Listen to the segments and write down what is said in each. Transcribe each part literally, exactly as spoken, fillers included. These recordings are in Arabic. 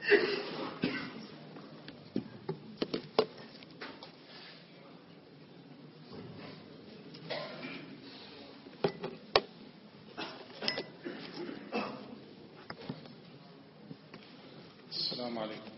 السلام عليكم.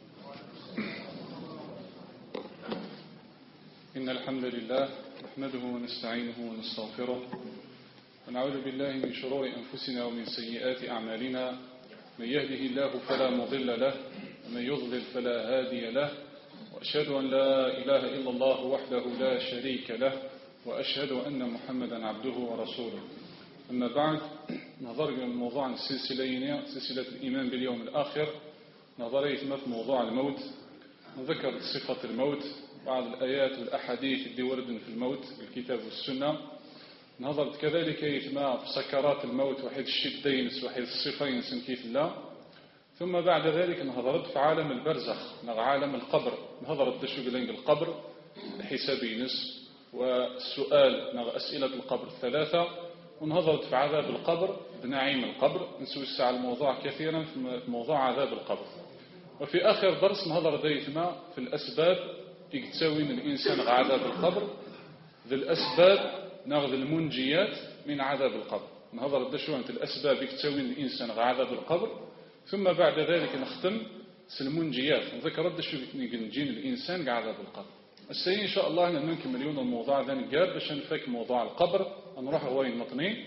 إن الحمد لله نحمده ونستعينه ونستغفره ونعوذ بالله من شرور أنفسنا ومن سيئات أعمالنا. من يهده الله فلا مضل له ومن يضلل فلا هادي له، وأشهد أن لا إله إلا الله وحده لا شريك له، وأشهد أن محمدا عبده ورسوله. أما بعد، نظر الموضوع عن السلسلة سلسلة الإيمان باليوم الآخر. نظرية في موضوع الموت، نذكر صفة الموت، بعض الآيات والأحاديث اللي وردن في الموت بالكتاب والسنة. نظرت كذلك يتما في سكرات الموت وحيد الشدين وحيد الصفين سنكيت الله. ثم بعد ذلك نهضرت في عالم البرزخ، عالم القبر. نهضرت دشو قلنق القبر الحسابينس والسؤال نغ أسئلة القبر الثلاثة. ونهضرت في عذاب القبر بنعيم القبر. نسوسع الموضوع كثيرا في موضوع عذاب القبر. وفي آخر درس نهضر دايتما في الأسباب يتساوي الإنسان عذاب القبر، ذي الأسباب ناخذ المنجيات من عذاب القبر. نهضر دشو عن الأسباب يتساوي الإنسان عذاب القبر، ثم بعد ذلك نختم المنجيات نذكر دشو نجين الإنسان عذاب القبر. السيد إن شاء الله أن نكمل اليوم الموضوع ذا نقال باش نفك موضوع القبر. نروح وين مطنين.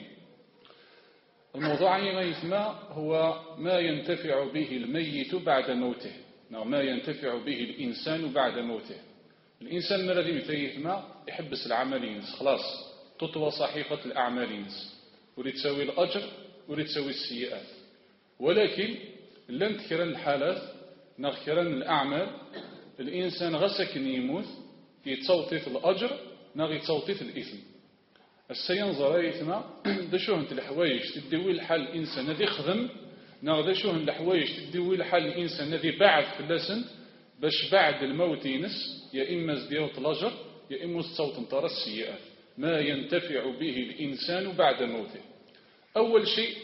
الموضوع يسمى هو ما ينتفع به الميت بعد موته، ما ينتفع به الإنسان بعد موته. الإنسان الذي يتيثما يحبس العمل ينس، خلاص تطوى صحيفة الأعمال ينس، ولي تسوي الأجر ولي تسوي السيئات. ولكن لن تكرن الحالات نغكرن الأعمال. الإنسان غسكن يموت يتصوتيث الأجر نغ يتصوتيث الإثم. السينظر يثما دا شوهن الحوايج تدوي الحال الإنسان الذي خدم، نغ دا شوهن الحوايج تدوي الحال الإنسان الذي بعد في اللسن باش بعد الموت ينس يا إما زديوت الأجر يا إما تصوت انطر السيئات. ما ينتفع به الإنسان بعد موته. أول شيء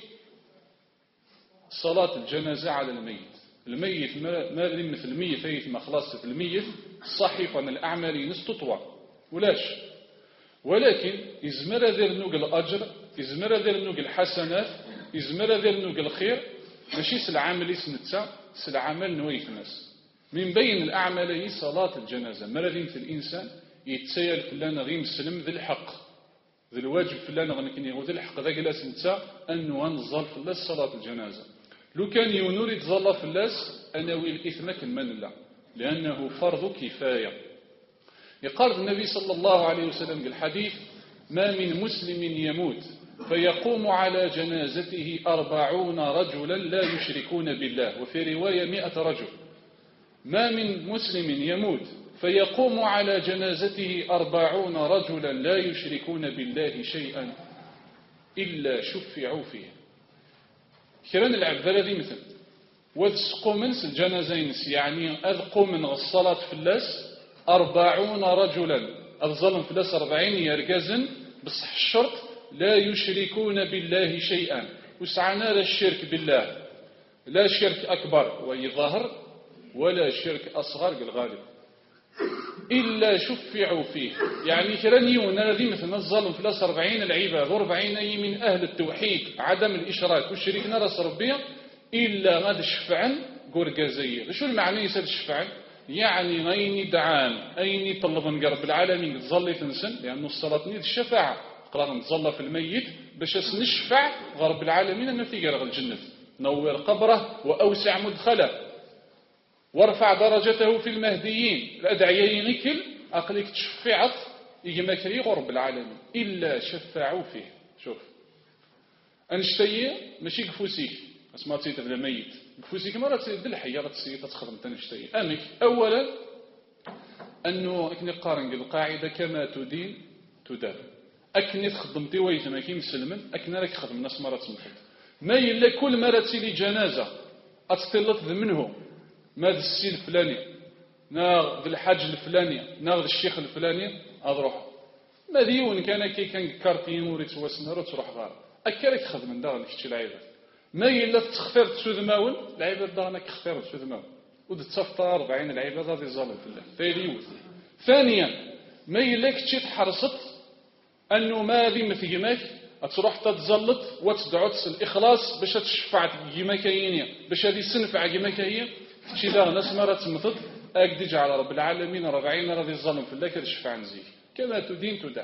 صلاة الجنازة على الميت. الميت ما لم مثل الميت يثما خلاص الميت صحيفة من الأعمال ينس تطوى ولاش. ولكن إزمر ذير نوق الأجر، إزمر ذير نوق الحسنات، إزمر ذير نوق الخير، ماشي سالعمل يسنتسا سالعمل نويت الناس. من بين الأعمال صلاة الجنازة. مرة مثل الإنسان يتسيل فلان غير مسلم ذي الحق، ذي الواجب فلان غنكني وذي الحق ذا جلاس نتسا أنه نظل في الله صلاة الجنازة. لو كان يونور يتظل في الله أنا والإثم كمن الله، لأنه فرض كفاية. يقال النبي صلى الله عليه وسلم بالحديث: ما من مسلم يموت فيقوم على جنازته أربعون رجلا لا يشركون بالله، وفي رواية مئة رجل. ما من مسلم يموت فيقوم على جنازته أربعون رجلا لا يشركون بالله شيئا إلا شفعوا فيه. كران العبارة ذي مثل وذسقوا منس الجنازين، يعني أذقوا من الصلاة في اللاس أربعون رجلا، الظلم في اللاس أربعين يرقزن بصح الشرط لا يشركون بالله شيئا. وسعنا الشرك بالله، لا شرك أكبر ويظهر ولا شرك أصغر بالغالب، إلا شفعوا فيه. يعني كرانيون الذي مثل الظلم في اللاس أربعين العباد وأربعين من أهل التوحيد عدم الإشراك والشريك نرس ربيع إلا غاد الشفعا قرقازية. شو المعنى يسال الشفعا؟ يعني غيني دعان أيني طلبا قرب العالمين تظل تنسن، لأنه الصلاة نيد الشفاعة قرار نتظل في الميت باش نشفع غرب العالمين أنه في قرغ الجنة، نور قبره وأوسع مدخله وارفع درجته في المهديين. الأدعيين نكل أقلك تشفعت يجمع كري غرب العالمين إلا شفعوا فيه. شوف أنشتي ماشي قفوسيك اسمها تسيت بلا ميت قفوسيك مرة تسيت بالحية غتسيت تخدم تنشتي أمك. أولا أنه أكني قارن القاعدة كما تدين تدان. أكني تخدمتي ويتما كي مسلمن أكني راك خدم ناس مرة تمحط ما يلا كل مرة تسيلي جنازة أتطلت منه ماذا السيل الفلاني ناخذ الحاج الفلاني ناخذ الشيخ الفلاني أضروح ما ديون كان كي كان كارتين وريت واسنر تروح غار أكرك خدم من دار كشي العيبة ما يلا تخفر تسود ماون العيبة دارنا كخفر تسود ماون ودتفطى أربعين العباد غادي يظلم في الله ثالث. ثانيا ما يلاك تشي تحرصت أنه ما ذي مثيماك تروح تتزلط وتدعو الإخلاص باش تشفع كيما كاينين باش هذه تنفع كيما كاين تشي ذا ناس ما تمطط أكد يجعل رب العالمين أربعين غادي يظلم في الله كتشفع نزيك كما تدين تدان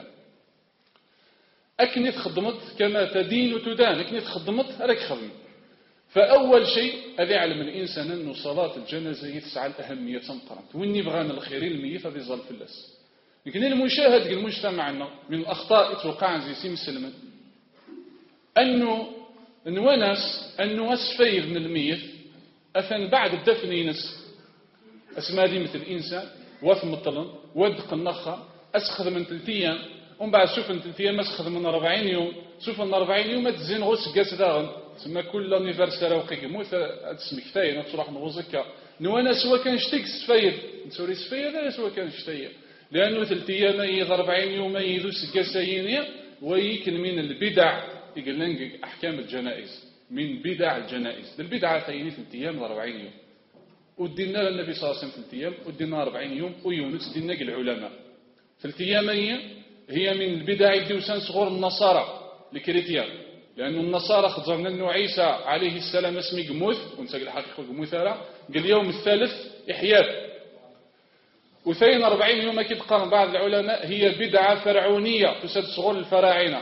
أكني تخدمت كما تدين وتدان أكني تخدمت راك خدمت. فأول شيء هذا يعلم الإنسان أنه صلاة الجنازة تسعى الأهمية تنقرنت وإني بغانا الخيرين الميت هذا يظل في اللاس. لكن المشاهد المجتمعنا من الأخطاء توقع زي سي مسلمة أنه نونس أنه أسفير من الميت أثن بعد الدفن ينس أسماء دي مثل الإنسان واثم الطلن ودق النخة أسخذ من ثلاثين ومن بعد شوف من ثلاثين أسخذ من أربعين يوم شوف من أربعين يوم تزين غوس قاس داغن تسمى كل انيفرسال وقيق موت تسمى كفاية تروح نغوزك نوانا سوا كان شتيك سفير نسوري سفير لا سوا كان شتيك لأنه ثلاثين يض أربعين يوم يذوس قاسيين ويكل من البدع يقول أحكام الجنائز من بدع الجنائز البدعة ثاني ثلاث أيام أربعين يوم ودينا النبي صلى الله عليه وسلم ثلاث أيام ودينا أربعين يوم ويونس دينا العلماء ثلاث أيام هي من البدع الدوسان صغور النصارى الكريتيان لأن النصارى خضرنا أنه عيسى عليه السلام اسمي قموث ونساق الحقيقة قموثارة قال اليوم الثالث إحياء وثين أربعين يوم أكيد قام بعض العلماء هي بدعة فرعونية تسد صغور الفراعنة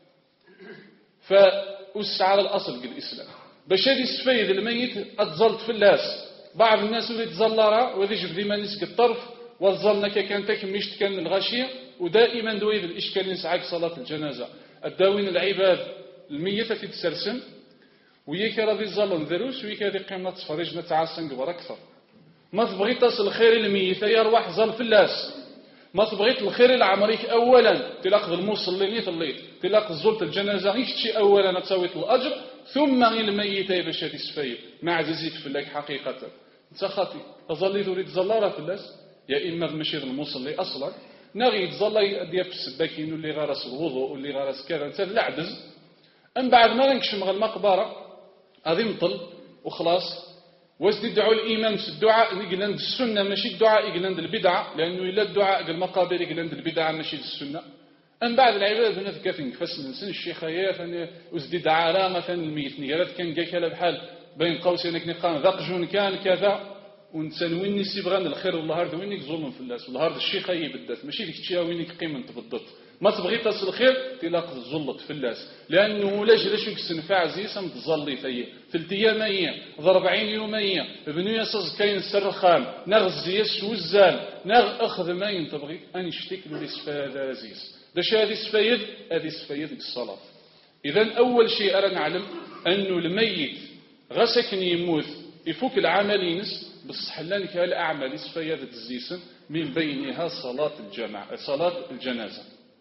فأسس على الأصل الإسلام باش هذه السفيد الميت أتزلط في اللاس بعض الناس اللي تزلرا وذي جبدي ما نسك الطرف وظلنا كان تكمشت كان الغشية ودائما دويد الإشكال نسعاك صلاة الجنازة الداوين العباد الميتة تتسرسم وياك راضي الظلم ذروس وياك هذه قيمة تفرجنا تعاسن قبر أكثر ما تبغي تصل الخير الميتة يروح ظل في اللاس ما تبغيت الخير العمريك أولا تلاقض الموصل اللي تليت تلاقض زلت الجنازة يشتي أولا تسويت الأجر ثم الميتة باش هذه السفاية ما عزيزيك في الله حقيقة انت خاطي تظلي تريد تظلرها في اللاس يا إما ماشي الموصل اللي أصلا ناغي يتظلى ديال في السباكين واللي غارس الوضوء واللي غارس كذا انت العدز من بعد ما نكشم غير المقبره غادي نطل وخلاص واش يدعوا الامام في الدعاء يقول عند السنه ماشي الدعاء يقول عند البدعه لانه الا الدعاء قال المقابر يقول عند البدعه ماشي السنه. من بعد العباد هنا كافين فاس من سن الشيخيه ثاني وزدي على مثلا الميت نيرات كان قال بحال بين قوسين كان ذاق جون كان كذا ونسان وين سيبغان الخير والله هذا وينك ظلم في الناس والله هذا الشيء خايب بالذات ماشي ديك الشيء وينك قيمه تبضت ما تبغي تصل الخير تلاقي الزلط في الناس لانه لا جرى شو كسنفع زيسم تظلي فيه ثلاث ايام ايام أربعين يوميا ابنو يصز كاين سرخان نغزي السوزان نغ اخذ ما ينتبغي ان يشتكي له هذا زيس داش هذه سفايد هذه سفايد الصلاه. اذا اول شيء ارى نعلم انه الميت غسكن يموت يفك العمل ينس بصح لانك الأعمال يسفيادة الزيسن من بينها صلاة الجماعة صلاة الجنازة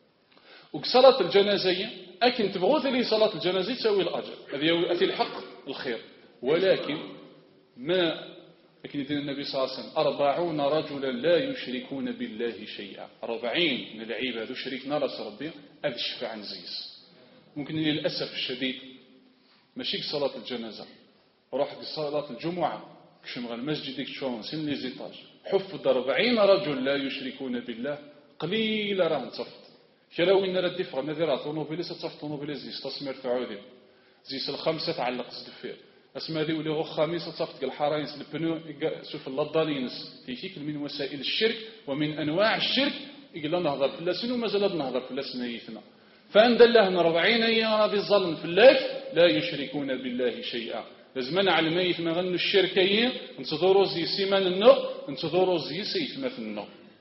وصلاة الجنازة أكن تبغوث لي صلاة الجنازة تسوي الأجر هذه أتي الحق الخير ولكن ما لكن يدين النبي صلى الله عليه وسلم أربعون رجلا لا يشركون بالله شيئا أربعين من العباد يشركون رأس ربي هذا الشفاعة نزيس ممكن للأسف الشديد ماشي صلاة الجنازة روح صلاة الجمعة كشمغ المسجد يكشفون سن لي زيطاج حفظ أربعين رجل لا يشركون بالله قليل راه نصفت كلاو إن راه دفع نذيرات طونوبيليس تصفت طونوبيليس زيس تصمير تعودي زيس الخمسة تعلق الدفير اسمها ذي ولي غو خميس تصفت الحراينس البنو شوف اللضالينس تيفيك من وسائل الشرك ومن أنواع الشرك يقول نهضر في الله سنو مازال نهضر في الله سنيتنا فأند الله من أربعين أيام راضي الظلم في الله لا يشركون بالله شيئا لازم نعلم ميت ما غنو الشركيين نتظروا زي سيمان النو نتظروا زي سيف مثل النو.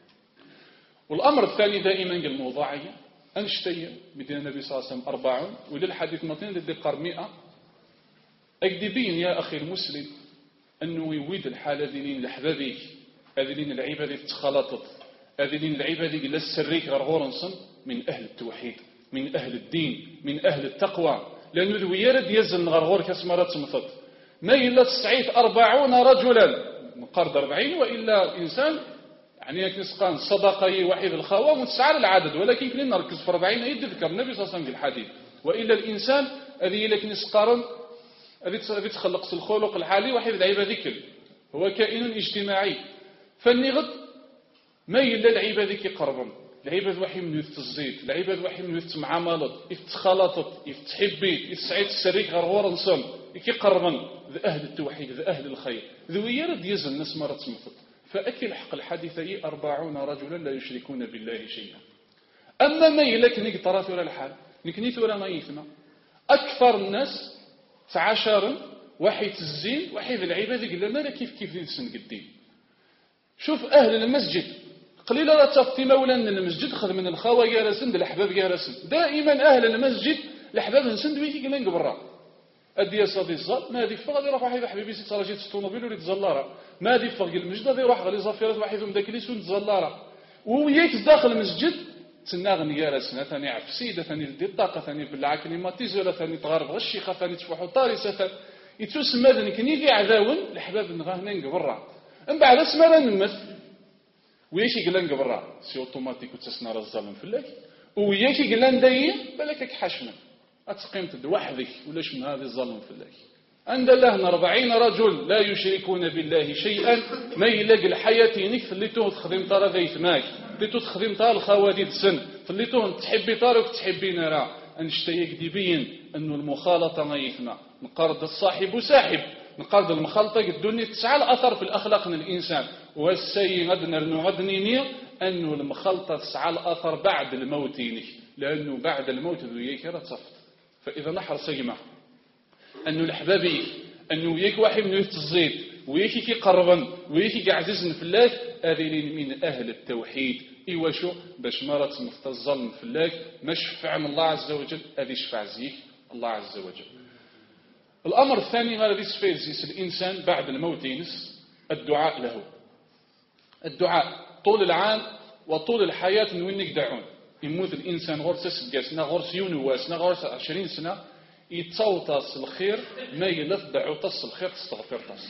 والأمر الثاني دائما الموضوعية أنشتي بدين النبي صلى الله عليه وسلم أربعون وللحديث مطين للدقار مئة أكدبين يا أخي المسلم أنه يويد الحالة دينين لحبابيك هذين العبادة اللي تخلطت هذين العبادة اللي السريك غرغورنصن من أهل التوحيد من أهل الدين من أهل التقوى لأنه ذو يرد يزن غرغور كسمرات مطط ما إلا تسعيد أربعون رجلا مقارد أربعين وإلا إنسان يعني نسقان صدقي وحيد الخوام وتسعى العدد ولكن كنا نركز في أربعين يذكر النبي صلى الله عليه وسلم في الحديث وإلا الإنسان الذي لك نسقارن الذي تخلق الخلق الحالي وحيد العيبة ذكر هو كائن اجتماعي. فالنغد ما يلا العباد كيقربن العباد واحد من يتزيد العباد واحد من يتمعاملط يتخلطط يتحبيت يسعيد السريك غير ورنصم كيقربن ذا أهل التوحيد ذا أهل الخير ذوي يرد يزن الناس مرة تمثل. فأكل حق الحديث أي أربعون رجلا لا يشركون بالله شيئا. أما ما يلك نقطرة ثورة الحال نكني ثورة ما يثنى أكثر الناس تعاشر واحد الزين واحد العباد يقول لنا كيف كيف يسن قدين. شوف أهل المسجد قليلا لا تفتي مولانا المسجد خذ من الخوى جالسن الأحباب جالسن دائما أهل المسجد الأحباب نسند ويكي قلنا قبرا أدي صدي الزل ما هذه فغادي يروح واحد حبيبي سيت صراجيت الطوموبيل وليد زلارة ما هذه فغ المسجد غادي يروح غادي زفيرات واحد من ذاك اللي سون زلارة وياك داخل المسجد تناغني جالسنا ثاني عفسيده ثاني لدي الطاقه ثاني بالع كليماتيزور ثاني تغرب غشيخه ثاني تفوحوا طارسه يتسمى ذنك ني في عذاون الأحباب نغاهنين قبرا من بعد اسمع نمث وياكي قلان قبرا سي اوتوماتيك وتسنا الظلم فلاك وياكي قلان داي بالك حشمه اتقيمت وحدك ولاش من هذه الظلم فلاك عند الله أربعين رجل لا يشركون بالله شيئا ما يلاقي الحياة نك فليتوه تخدم ترى ذي ثماك فليتوه تخدم ترى الخواديد سن فليتوه تحبي تارك تحبي نرى أنشتيك ديبين أنه المخالطة ما يثنى نقارد الصاحب وساحب نقارد المخالطة الدنيا تسعى الأثر في الأخلاق من الإنسان والسي غدنا غدنيني أنه المخالطة تسعى الأثر بعد الموت لأنه بعد الموت ذو يكرة صفت. فإذا نحر سيما أنه الأحبابي أنه يك واحد من يتزيد ويكي كي قربا ويكي عزيز في الله هذين من أهل التوحيد إيوا شو باش مرت مفتزل في الله ما شفع من الله عز وجل هذه شفع زيك الله عز وجل. الأمر الثاني ما الذي يسفيز الإنسان بعد الموت ينس الدعاء له. الدعاء طول العام وطول الحياة من وين يدعون يموت الإنسان غرس سجاسنا غرس يونواسنا غرس عشرين سنة يتصوتص الخير ما يلف دعوتص الخير تستغفر تص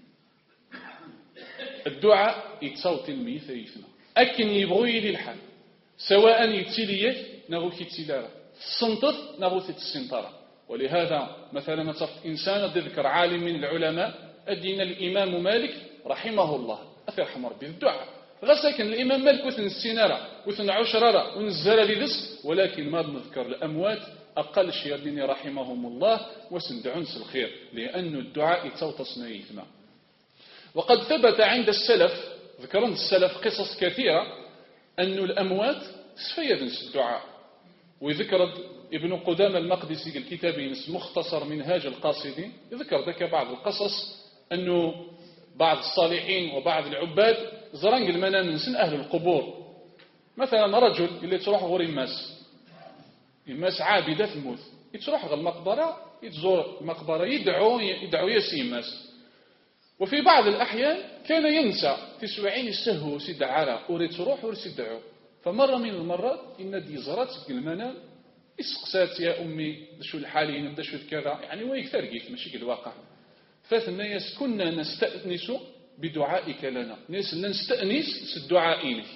الدعاء يتصوت الميت يثنى أكن يبغي لي الحال سواء يتسليه نغو كيتسلاره السنطر نغو تتسنطره. ولهذا مثلا تصفت إنسان ذكر عالم من العلماء أدينا الإمام مالك رحمه الله أفرحم ربي الدعاء غسكن الإمام مالك وثن السنارة وثن عشرة ونزل لذس ولكن ما نذكر الأموات أقل شيء ديني رحمهم الله وسندعنس الخير لأن الدعاء يتوتصنا يثنى. وقد ثبت عند السلف ذكرنا السلف قصص كثيرة أن الأموات سفيدنس الدعاء. وذكر ابن قدامة المقدسي الكتابي مختصر منهاج القاصدين يذكر ذلك بعض القصص أنه بعض الصالحين وبعض العباد زرنق المنام من سن أهل القبور مثلا رجل اللي تروح غور الناس الناس عابدة الموت يتروح غير المقبرة يتزور المقبرة يدعو يدعو يسي الناس. وفي بعض الأحيان كان ينسى تسوعين السهو سيد عرى أريد تروح وريد يدعو. فمرة من المرات إن دي زرات المنام اسقسات يا أمي شو الحالين بدا شو كذا يعني ويكثر كيف ماشي الواقع. فالناس كنا نستأنس بدعائك لنا ناس نستأنس الدعائين.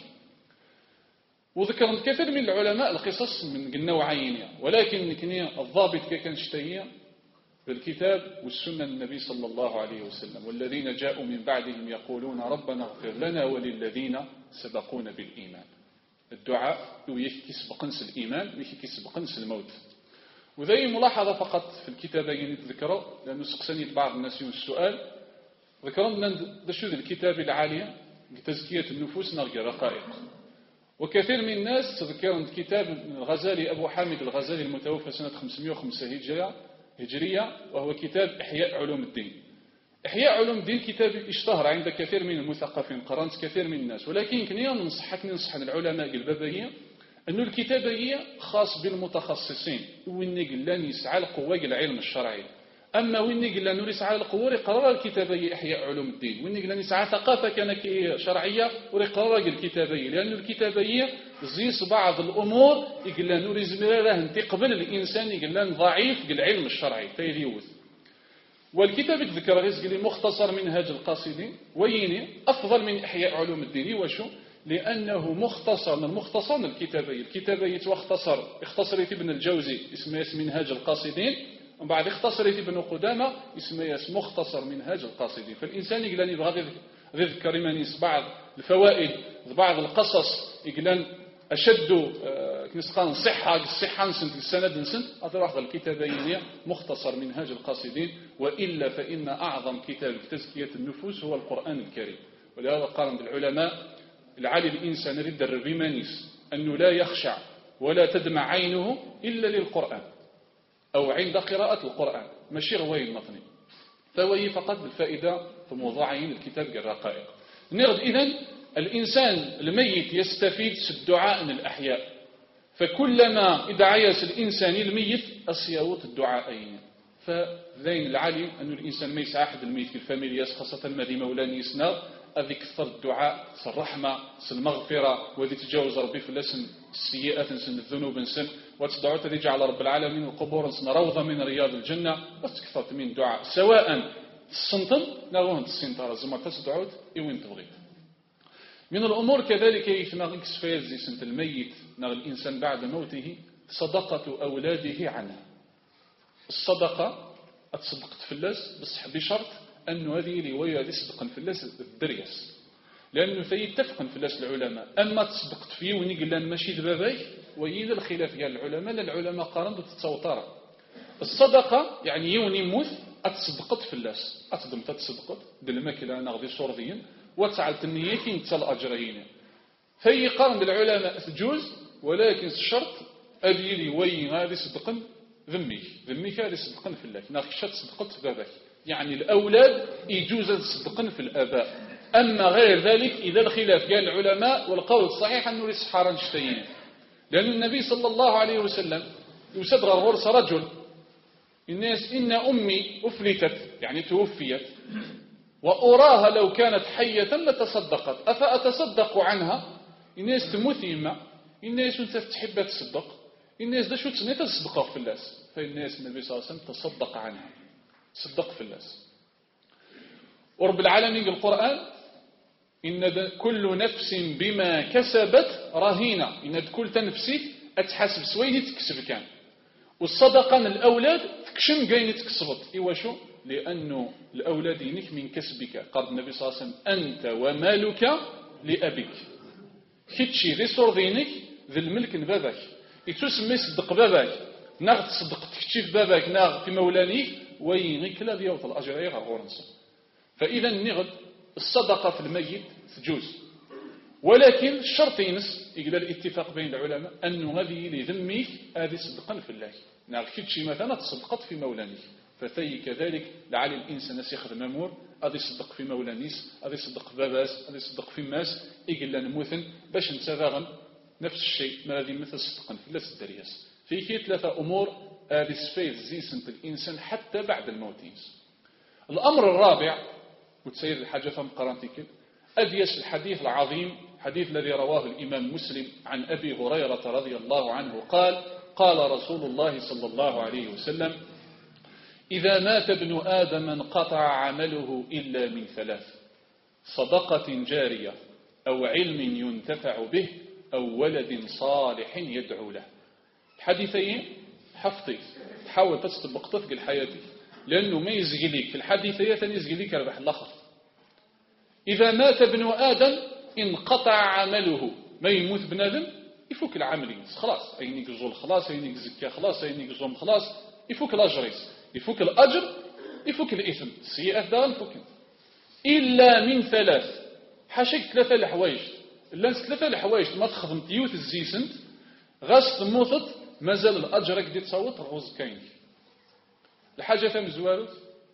وذكر كثير من العلماء القصص من النوعين ولكن كني الضابط كان شتيه بالكتاب والسنة النبي صلى الله عليه وسلم والذين جاءوا من بعدهم يقولون ربنا اغفر لنا وللذين سبقونا بالإيمان. الدعاء ويحكي سبقنس الإيمان ويحكي سبقنس الموت. وذي ملاحظة فقط في الكتابين يتذكروا لأنه سقسني بعض الناس السؤال ذكروا أن دشود الكتاب العالية لتزكية النفوس نرجى رقائق. وكثير من الناس تذكرون كتاب الغزالي أبو حامد الغزالي المتوفى سنة خمسمائة وخمسة هجرية هجرية وهو كتاب إحياء علوم الدين. إحياء علوم الدين كتاب اشتهر عند كثير من المثقفين قرنت كثير من الناس ولكن كنيا ننصحك ننصح العلماء البابية أن الكتابية خاص بالمتخصصين وين قلنا يسعى القوة العلم الشرعي. أما وين قلنا نورس على القوة قرار الكتابية إحياء علوم الدين وين قلنا نسعى ثقافة كان شرعية وقرار الكتابية لأن الكتابية زيس بعض الأمور قلنا نورس مراره تقبل الإنسان قلنا ضعيف العلم الشرعي فيليوث. والكتاب ذكر غير مختصر منهاج القاصدين ويني أفضل من إحياء علوم الدين وشو لأنه مختصر من المختصر الكتابية الكتابية واختصر اختصرت ابن الجوزي اسمه منهاج القاصدين ومن بعد اختصرت ابن قدامة اسمه مختصر منهاج القاصدين. فالإنسان يقلن يبغى يذكر يمانيس بعض الفوائد بعض القصص يقلن أشد كنسقان صحة الصحة نسنت السند نسنت أطرح الكتابين مختصر منهاج القاصدين. وإلا فإن أعظم كتاب تزكية النفوس هو القرآن الكريم. ولهذا قال العلماء العالي الإنسان رد الربيمانيس أنه لا يخشع ولا تدمع عينه إلا للقرآن أو عند قراءة القرآن ماشي غوي مطني فهو فقط بالفائدة في موضوعين الكتاب الرقائق. نرد إذن الإنسان الميت يستفيد الدعاء من الأحياء. فكلما إذا عيس الإنسان الميت أصيوت الدعاءين. فذين العالي أن الإنسان ما يسعى أحد الميت في الفاميلياس خاصة ما دي مولاني يسنار أذي كثر الدعاء الرحمة المغفرة وذي تجاوز ربي في اللسن السيئات نسن الذنوب نسن وتدعوت ذي جعل رب العالمين القبور نسن روضة من رياض الجنة وتكثرت من دعاء سواء السنطن نغوهن السنطرة زي ما تدعوت إوين تبغيت. من الأمور كذلك يثنى كسفير زي سنة الميت نغ الإنسان بعد موته صدقة أولاده عنه. الصدقة أتصدقت في اللاس بس بشرط أنه هذه رواية يصدق في اللاس الدريس لأنه فيتفق في اللاس العلماء. أما تصدقت فيه ونقل لان ماشي دبابي وإذا الخلاف ديال العلماء للعلماء قارنوا تتصوتار. الصدقة يعني يوني موث أتصدقت في اللاس أتصدم تتصدقت بالماكلة أنا غادي شرطيين وتعلت النيتين تال أجرين في قارن بالعلماء تجوز ولكن الشرط أبي وين هذه صدقا ذمي ذمي هذه صدقا في الله ناخشة صدقت في بابك يعني الأولاد يجوز صدقا في الآباء. أما غير ذلك إذا الخلاف قال العلماء والقول الصحيح أنه ليس حارا شتين لأن النبي صلى الله عليه وسلم يسدر غرس رجل الناس إن أمي أفلتت يعني توفيت وأراها لو كانت حية لتصدقت أفأتصدق عنها الناس تموت يما الناس أنت تحب تصدق الناس ده شو تسمي تصدق في الناس فالناس النبي صلى الله عليه وسلم تصدق عنها صدق في الناس. ورب العالمين القرآن إن كل نفس بما كسبت رهينة إن كل نفسي أتحاسب سويني تكسب كان والصدقة الأولاد تكشم قاين تكسبت إيوا شو لأنه الأولاد ينك من كسبك قال النبي صلى الله عليه وسلم أنت ومالك لأبيك كتشي ذي صور ذينك ذي الملك بابك يتسمى يصدق بابك ناغ تصدق تكتشي في بابك ناغ في مولانيك وينك لا ديوت الأجر أي غرغورنسا. فإذا نغد الصدقة في الميت تجوز ولكن الشرط ينس يقدر الاتفاق بين العلماء أنه هذه لذميك هذه صدقا في الله ناغ كتشي مثلا تصدقت في مولانيك فثي كذلك لعل الإنسان يخدم مامور هذا يصدق في مولانيس هذا يصدق في باباس هذا يصدق في ماس يقول نموثن باش نتفاغن نفس الشيء ما هذه مثل صدقا في الله الدرياس. في كي ثلاثة أمور هذه سفيد زيسنت الإنسان حتى بعد الموت. الأمر الرابع وتسير الحاجة فم قرانتك أديس الحديث العظيم حديث الذي رواه الإمام مسلم عن أبي هريرة رضي الله عنه قال قال رسول الله صلى الله عليه وسلم إذا مات ابن آدم انقطع عمله إلا من ثلاث صدقة جارية أو علم ينتفع به أو ولد صالح يدعو له. الحديثين حفظي تحاول تستبق طفق الحياة لأنه ما يزغليك في الحديثية يزغليك ربح الآخر. إذا مات ابن آدم انقطع عمله ما يموت ابن آدم يفوك العملين خلاص أينيك الزول خلاص أينيك الزكاة خلاص أينيك الزوم خلاص يفوك الأجريس يفوك الأجر يفوك الإثم السيئات دار يفوك إلا من ثلاث حاشيك ثلاثة الحوايج إلا ثلاثة الحوايج ما تخدم تيوت الزيسنت غاس تموتت مازال الأجرك دي تصوت الرز كاين. الحاجة ثم زوارت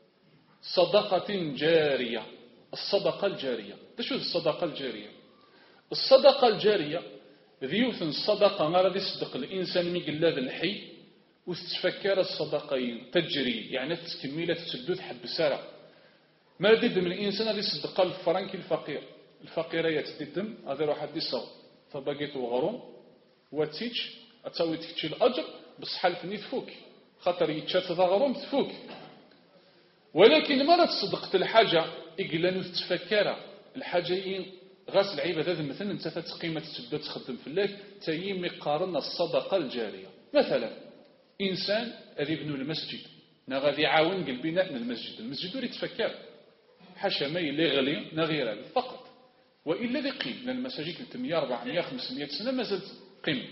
صدقة جارية الصدقة الجارية. شو الصدقة الجارية؟ الصدقة الجارية ذيوث الصدقة غير يصدق الإنسان ميقلاد الحي وتتفكر الصدقين تجري يعني تكميلة تسدود حب سارة ما يدم الإنسان هذا يصدق الفرنك الفقير الفقيرة يتدم هذا راح يصغر فبقيت وغرون وتيج أتسوي تكتشي الأجر بس حالفني تفوك خاطر يتشات غرون تفوك. ولكن ما تصدقت الحاجة إقلانو تتفكر الحاجة غاس العبادة هذا مثلا انت تقيمة تبدا تخدم في الله تيم يقارن الصدقة الجارية. مثلا إنسان يبني المسجد نا غادي يعاون قل بناء المسجد المسجد ولي تفكر حاشا ما اللي غلي نا غير هذا فقط وإلا ذي قيم لأن المساجد ثلاثمية أربعمية خمسمية سنة ما زالت قيم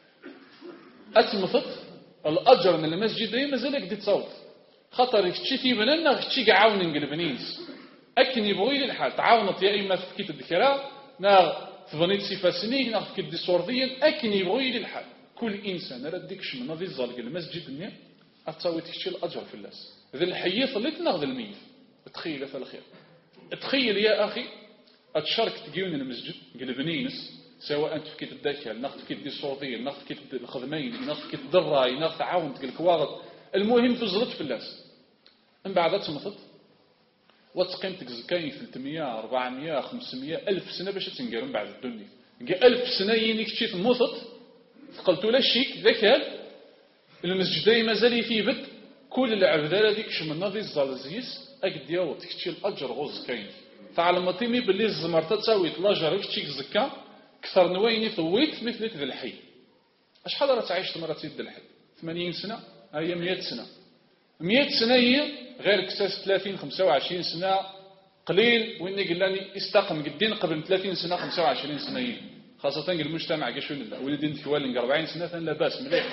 أتمثط الأجر من المسجد هي مازال قد تصوت خاطر كتشي تيبان نا كتشي كعاون نقلب نيس أكن يبغي لي الحال تعاونت يا إما في كيت الذكرى نا تبنيت سيفاسني نا في كيت صورديا أكن يبغي لي الحال كل إنسان راه ديكش من هذه الزلق المسجد ني أتصوت كتشي الأجر في الناس ذا الحي طليت ناخذ الميت تخيل في الخير تخيل يا أخي أتشارك تجيون المسجد قلب نيس سواء أنت في كيت الذكر ناخذ في كيت دي صورديا ناخذ في كيت الخدمين ناخذ في كيت الدراي ناخذ تعاون تقول كواغط المهم تزلط في الناس من بعد تمثط وتقيمتك زكاين ثلاثمية أربعمية خمسمية ألف سنة باش تنقر من بعد الدنيا قال ألف سنة ينيك تشي تموثط قلت لا شيك ذاك المسجد مازال فيه بد كل العبدالة ديك شمنا ذي الزالزيس أقد يوت كتشي الأجر غوز كاين تعلم طيمي باللي الزمرتة تساويت لاجر كتشيك زكا كثر نويني ثويت مثل ذي الحي أشحال راه تعيش مرات ذي الحي ثمانين سنة هي مئة سنة مئة سنة هي غير كساس ثلاثين خمسة وعشرين سنة قليل وإني قلاني استقم قدين قبل ثلاثين سنة خمسة وعشرين سنة هي. خاصة المجتمع قشون الله ولدين كوالين أربعين سنة لا باس مليح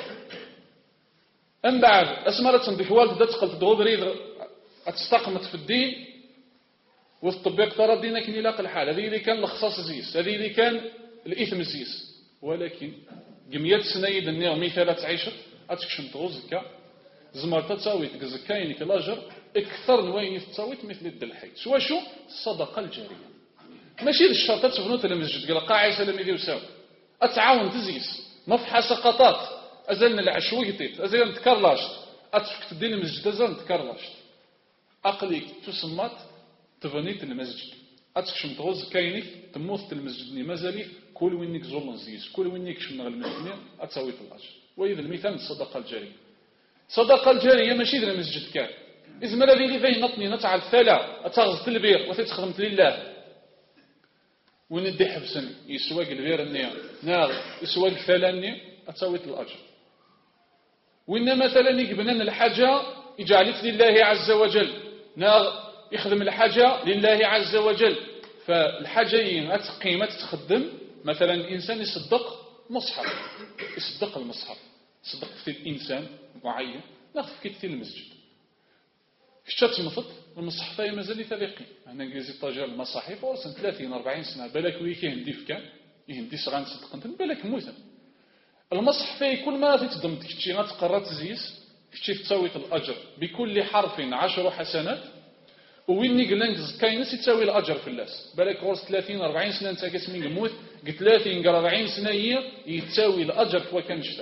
أم بعد أسمرت بحوال تدت قلت دغوب ريد أتستقمت في الدين والتطبيق ترى دينك نلاق الحال هذه اللي كان الخصاص زيس هذه اللي كان الإثم زيس ولكن قمية سنة يدني مثالة تعيشت أتكشم تغزكا زمرت تساويت كزكاينك لاجر اكثر نوين تساويت مثل الدلحي سوا شو الصدقة الجارية ماشي الشرط تبنوت المسجد قال قاعي سلام يدي وساو أتعاون تزيس مفحى سقطات أزلنا العشويتيت أزلنا تكرلاشت أتفك تدين المسجد أزلنا تكرلاشت أقليك تسمات تبنيت المسجد أتكشم تغوز كاينك تموت المسجد مازالي كل وينك زولن زيس كل وينك شمنا المسجد أتساويت الأجر وإذا المثال الصدقة الجارية صدقة الجارية ماشي ذا المسجد كان إذا ما الذي فيه نطني نتع الفلا أتغز تلبير وتتخدمت لله وندي حبسن يسواق البير النية ناغ يسواق الفلا النية أتساويت الأجر وإن مثلا يقبلنا الحاجة يجعلت لله عز وجل ناغ يخدم الحاجة لله عز وجل فالحاجة قيمة تخدم مثلا الإنسان يصدق مصحف يصدق المصحف يصدق في الإنسان معين ناخذ في كثير المسجد كشات مفط المصحف هي مازال ثلاقي هنا انجليزي طاجر المصاحف ورسن ثلاثين أربعين سنة بالك ويك يهندي فكان يهندي صغان صدقنت بالك موثن المصحف كل ما تتضمت كتشي غتقرا تزيس كتشي تساوي الأجر بكل حرف عشر حسنات وين قلنا كاينس يتساوي الأجر في اللاس بالك ورس ثلاثين أربعين سنة انت كاسمين موت قلت ثلاثين أربعين سنة هي يتساوي الأجر في وكان شتا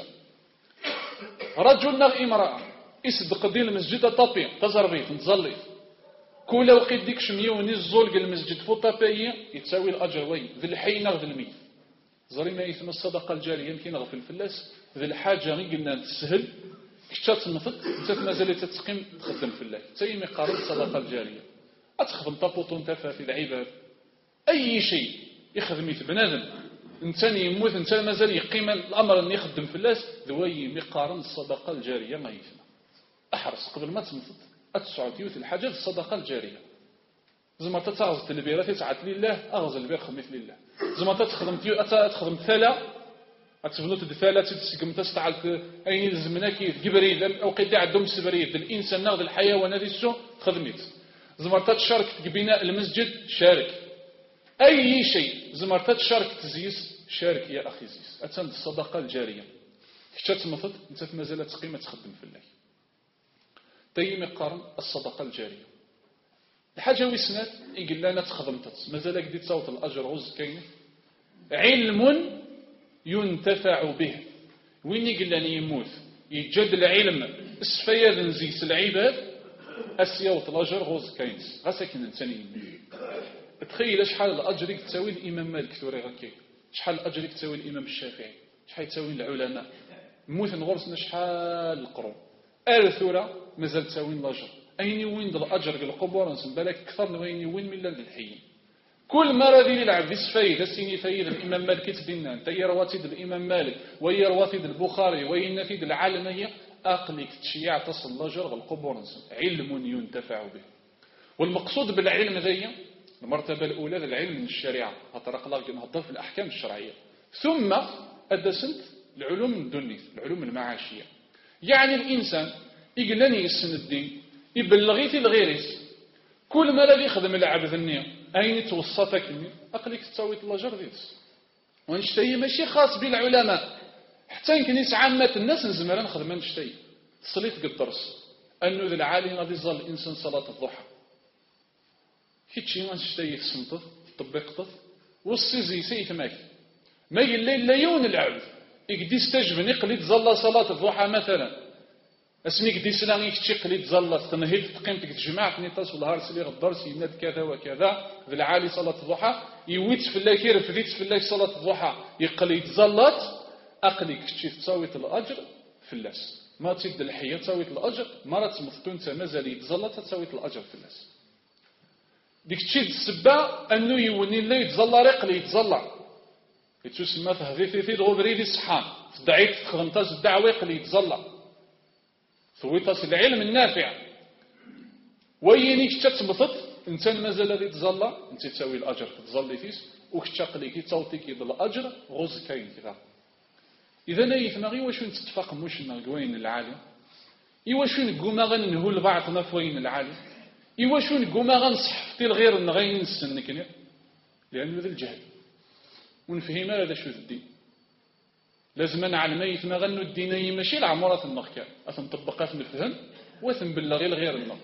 رجل نغ امرأة يصدق دين المسجد طابي تزربي تزلي كل وقت ديك شميوني الزول المسجد فوق طابي يتساوي الأجر وين ذي الحي نغ ذي الميت زري ما يثم الصدقة الجارية يمكن نغفل في اللاس ذي الحاجة غير قلنا تسهل كشات نفط تات مازال تتقيم تخدم في الله تاي مقارن الصدقة الجارية أتخدم طابوطون تفا في العباد أي شيء يخدم بنادم إنسان يموت إنسان مازال يقيم الأمر أن يخدم في الناس ذوي مقارن الصدقة الجارية ما يفهم أحرص قبل ما تنفض أتسعود يوث الحاجة الصدقة الجارية زما تتغزت البيرة تسعت لله أغز البير خميت لله زما تتخدم تيو أتخدم ثلا أتفنوت الثلا تتسقم تستعلت أين الزمناك جبريد أو قد عندهم سبريد الإنسان ناخذ الحيوان هذه السو خدمت زما تشارك بناء المسجد شارك أي شيء زمرتات شارك تزيس شارك يا أخي زيس أتند الصدقة الجارية كشات مفض أنت ما زالت قيمة تخدم في الله تيم قارن الصدقة الجارية الحاجة ويسنات يقول لنا تخدمتت ما زالك دي تصوت الأجر غز كاين علم ينتفع به وين يقول لنا يموت يجد العلم اسفياد نزيس العباد أسيوت الأجر غز كاين غساكن إنسان يموت تخيل شحال الأجر تساوي الإمام مالك ثوري غكي شحال الأجر تساوي الإمام الشافعي شحال تساوي العلماء موت نغرسنا شحال القرون آل ثورة مازال تساوي الأجر أين وين الأجر القبور نسن بالك أكثر من وين وين من الحيين كل مرة ذي العبد فايدة سيني فايدة الإمام مالك تبينا تي رواتد الإمام مالك وهي رواتد البخاري وهي نفيد العالمية أقلك تشيع تصل لجر القبور علم ينتفع به. والمقصود بالعلم ذي المرتبة الأولى العلم من الشريعة هطرق لك نهضر في الأحكام الشرعية، ثم أدسنت العلوم الدنيا العلوم المعاشية. يعني الإنسان يقلني يسن الدين يبلغي في الغيريس كل ما الذي يخدم العبد النية أين توسطك أقلك تسوي اللجر ديس. ونشتهي ماشي خاص بالعلماء، حتى يمكن عامة الناس نزمر نخدم نشتهي صليت قد درس أنه ذي العالي غادي يظل الإنسان صلاة الضحى كيتشي ما نشتهي في السنطف طبقته والسيزي سيف ماك ما الليل لا يون العبد يقدي استجبني قليت ظل صلاة الضحى مثلا اسمي قدي سلامي كتشي قليت ظل تنهيد تقيمتك تجمعت نيطاس والهار سلي غدرس يناد كذا وكذا ذي العالي صلاة الضحى يويت في الله كير فديت في الله صلاة الضحى يقليت ظلت أقلي كتشي تساويت الأجر في اللاس ما تسد الحية تساويت الأجر مرة تمثلون تمازل يتظلت تساويت الأجر في اللاس ديك تشي السبة أنه يوني الله يتظلى رقلي يتظلى يتسمى فهذي في غبريدي الصحان تدعيت تخدمتاز الدعوة يقلي يتظلى ثويتاس العلم النافع ويني كتا تمثط انسان مازال غادي يتظلى انت تساوي الأجر تتظلي فيس وكتشاقلي كي تصوتي كي الأجر غوز كاين كذا. إذا نايثنا غي واش نتفق موش نقوين العالي إيواش نقوم غنهو البعض نفوين العالي إيواش نقوم غنصح في الغير نغين السنكني لأنه ذا الجهل ونفهم هذا شو الدين لازم نعلم يثنا غنو الدين ماشي العمرات النخكا أتنطبقات نفهم وثن بالغير الغير النخ.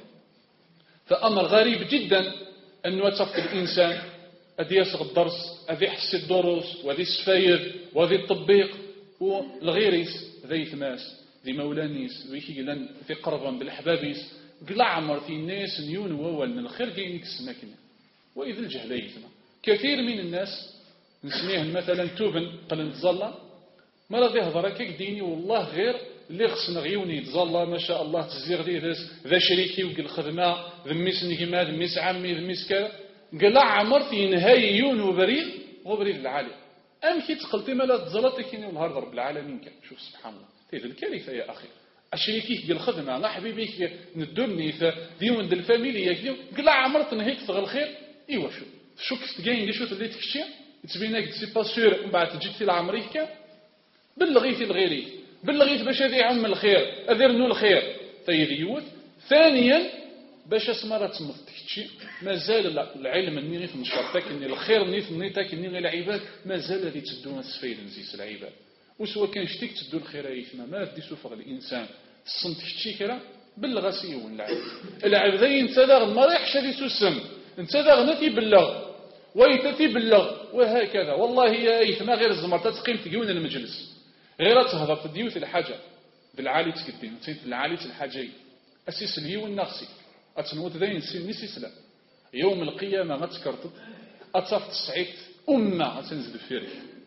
فأمر غريب جدا أنه تفق الإنسان أدي يسغ الدرس أدي يحس الدروس وأدي السفاير وأدي التطبيق والغيريس ذي ثماس ذي مولانيس ذي كيلان في قربا بالحبابيس قلع عمر في الناس نيون وول من الخير كينيك السماكنة وإذا الجهل يثنا. كثير من الناس نسميهم مثلا توبن قل نتظلى ما رضي هضرك ديني والله غير اللي خصنا غيوني يتظلى ما شاء الله تزيغ لي ذا شريكي وقل الخدمة ذميس نجمة ذميس عمي ذميس كذا قلع عمر في نهاية يون وبريد وبريد العالم أم كي تقلتي ما لا تظلتك كيني والهار رب العالمين كان شوف سبحان الله تيذ الكارثة يا أخي الشريكي قل الخدمة لا حبيبي ندوني ديون دل فاميليا كذا قلع عمر تنهيك تغل الخير إيوا شو شو كنت جاي شو تديت كشيء تبينك سي با سور من بعد تجي في العمريكا بلغيت الغيري بلغيت باش هذه عم الخير اذرنوا الخير فيديوت. ثانيا باش اسمرا تمثكشي مازال العلم اني في نشرتك ان الخير نيت نيتك اني العباد مازال غادي تدون السفيد نزيس العباد وسوا كان شتيك تدو الخير ايثما ما دي سوفر الانسان الصمت كشي كرا بلغسي والعبد العبدين تداغ ما يحشى لي سوسم انت داغ نتي بلغ ويتتي بلغ وهكذا. والله يا ايثما غير الزمر تقيم تقيون المجلس غير تهضر تديوث الحاجة بالعالي تقدم تنت بالعالي الحاجة أسيس اليو النغسي أتنوت ذين سن نسيسلا يوم القيامة ما تكرتت أتصف تسعيد أمة أتنزل فيرك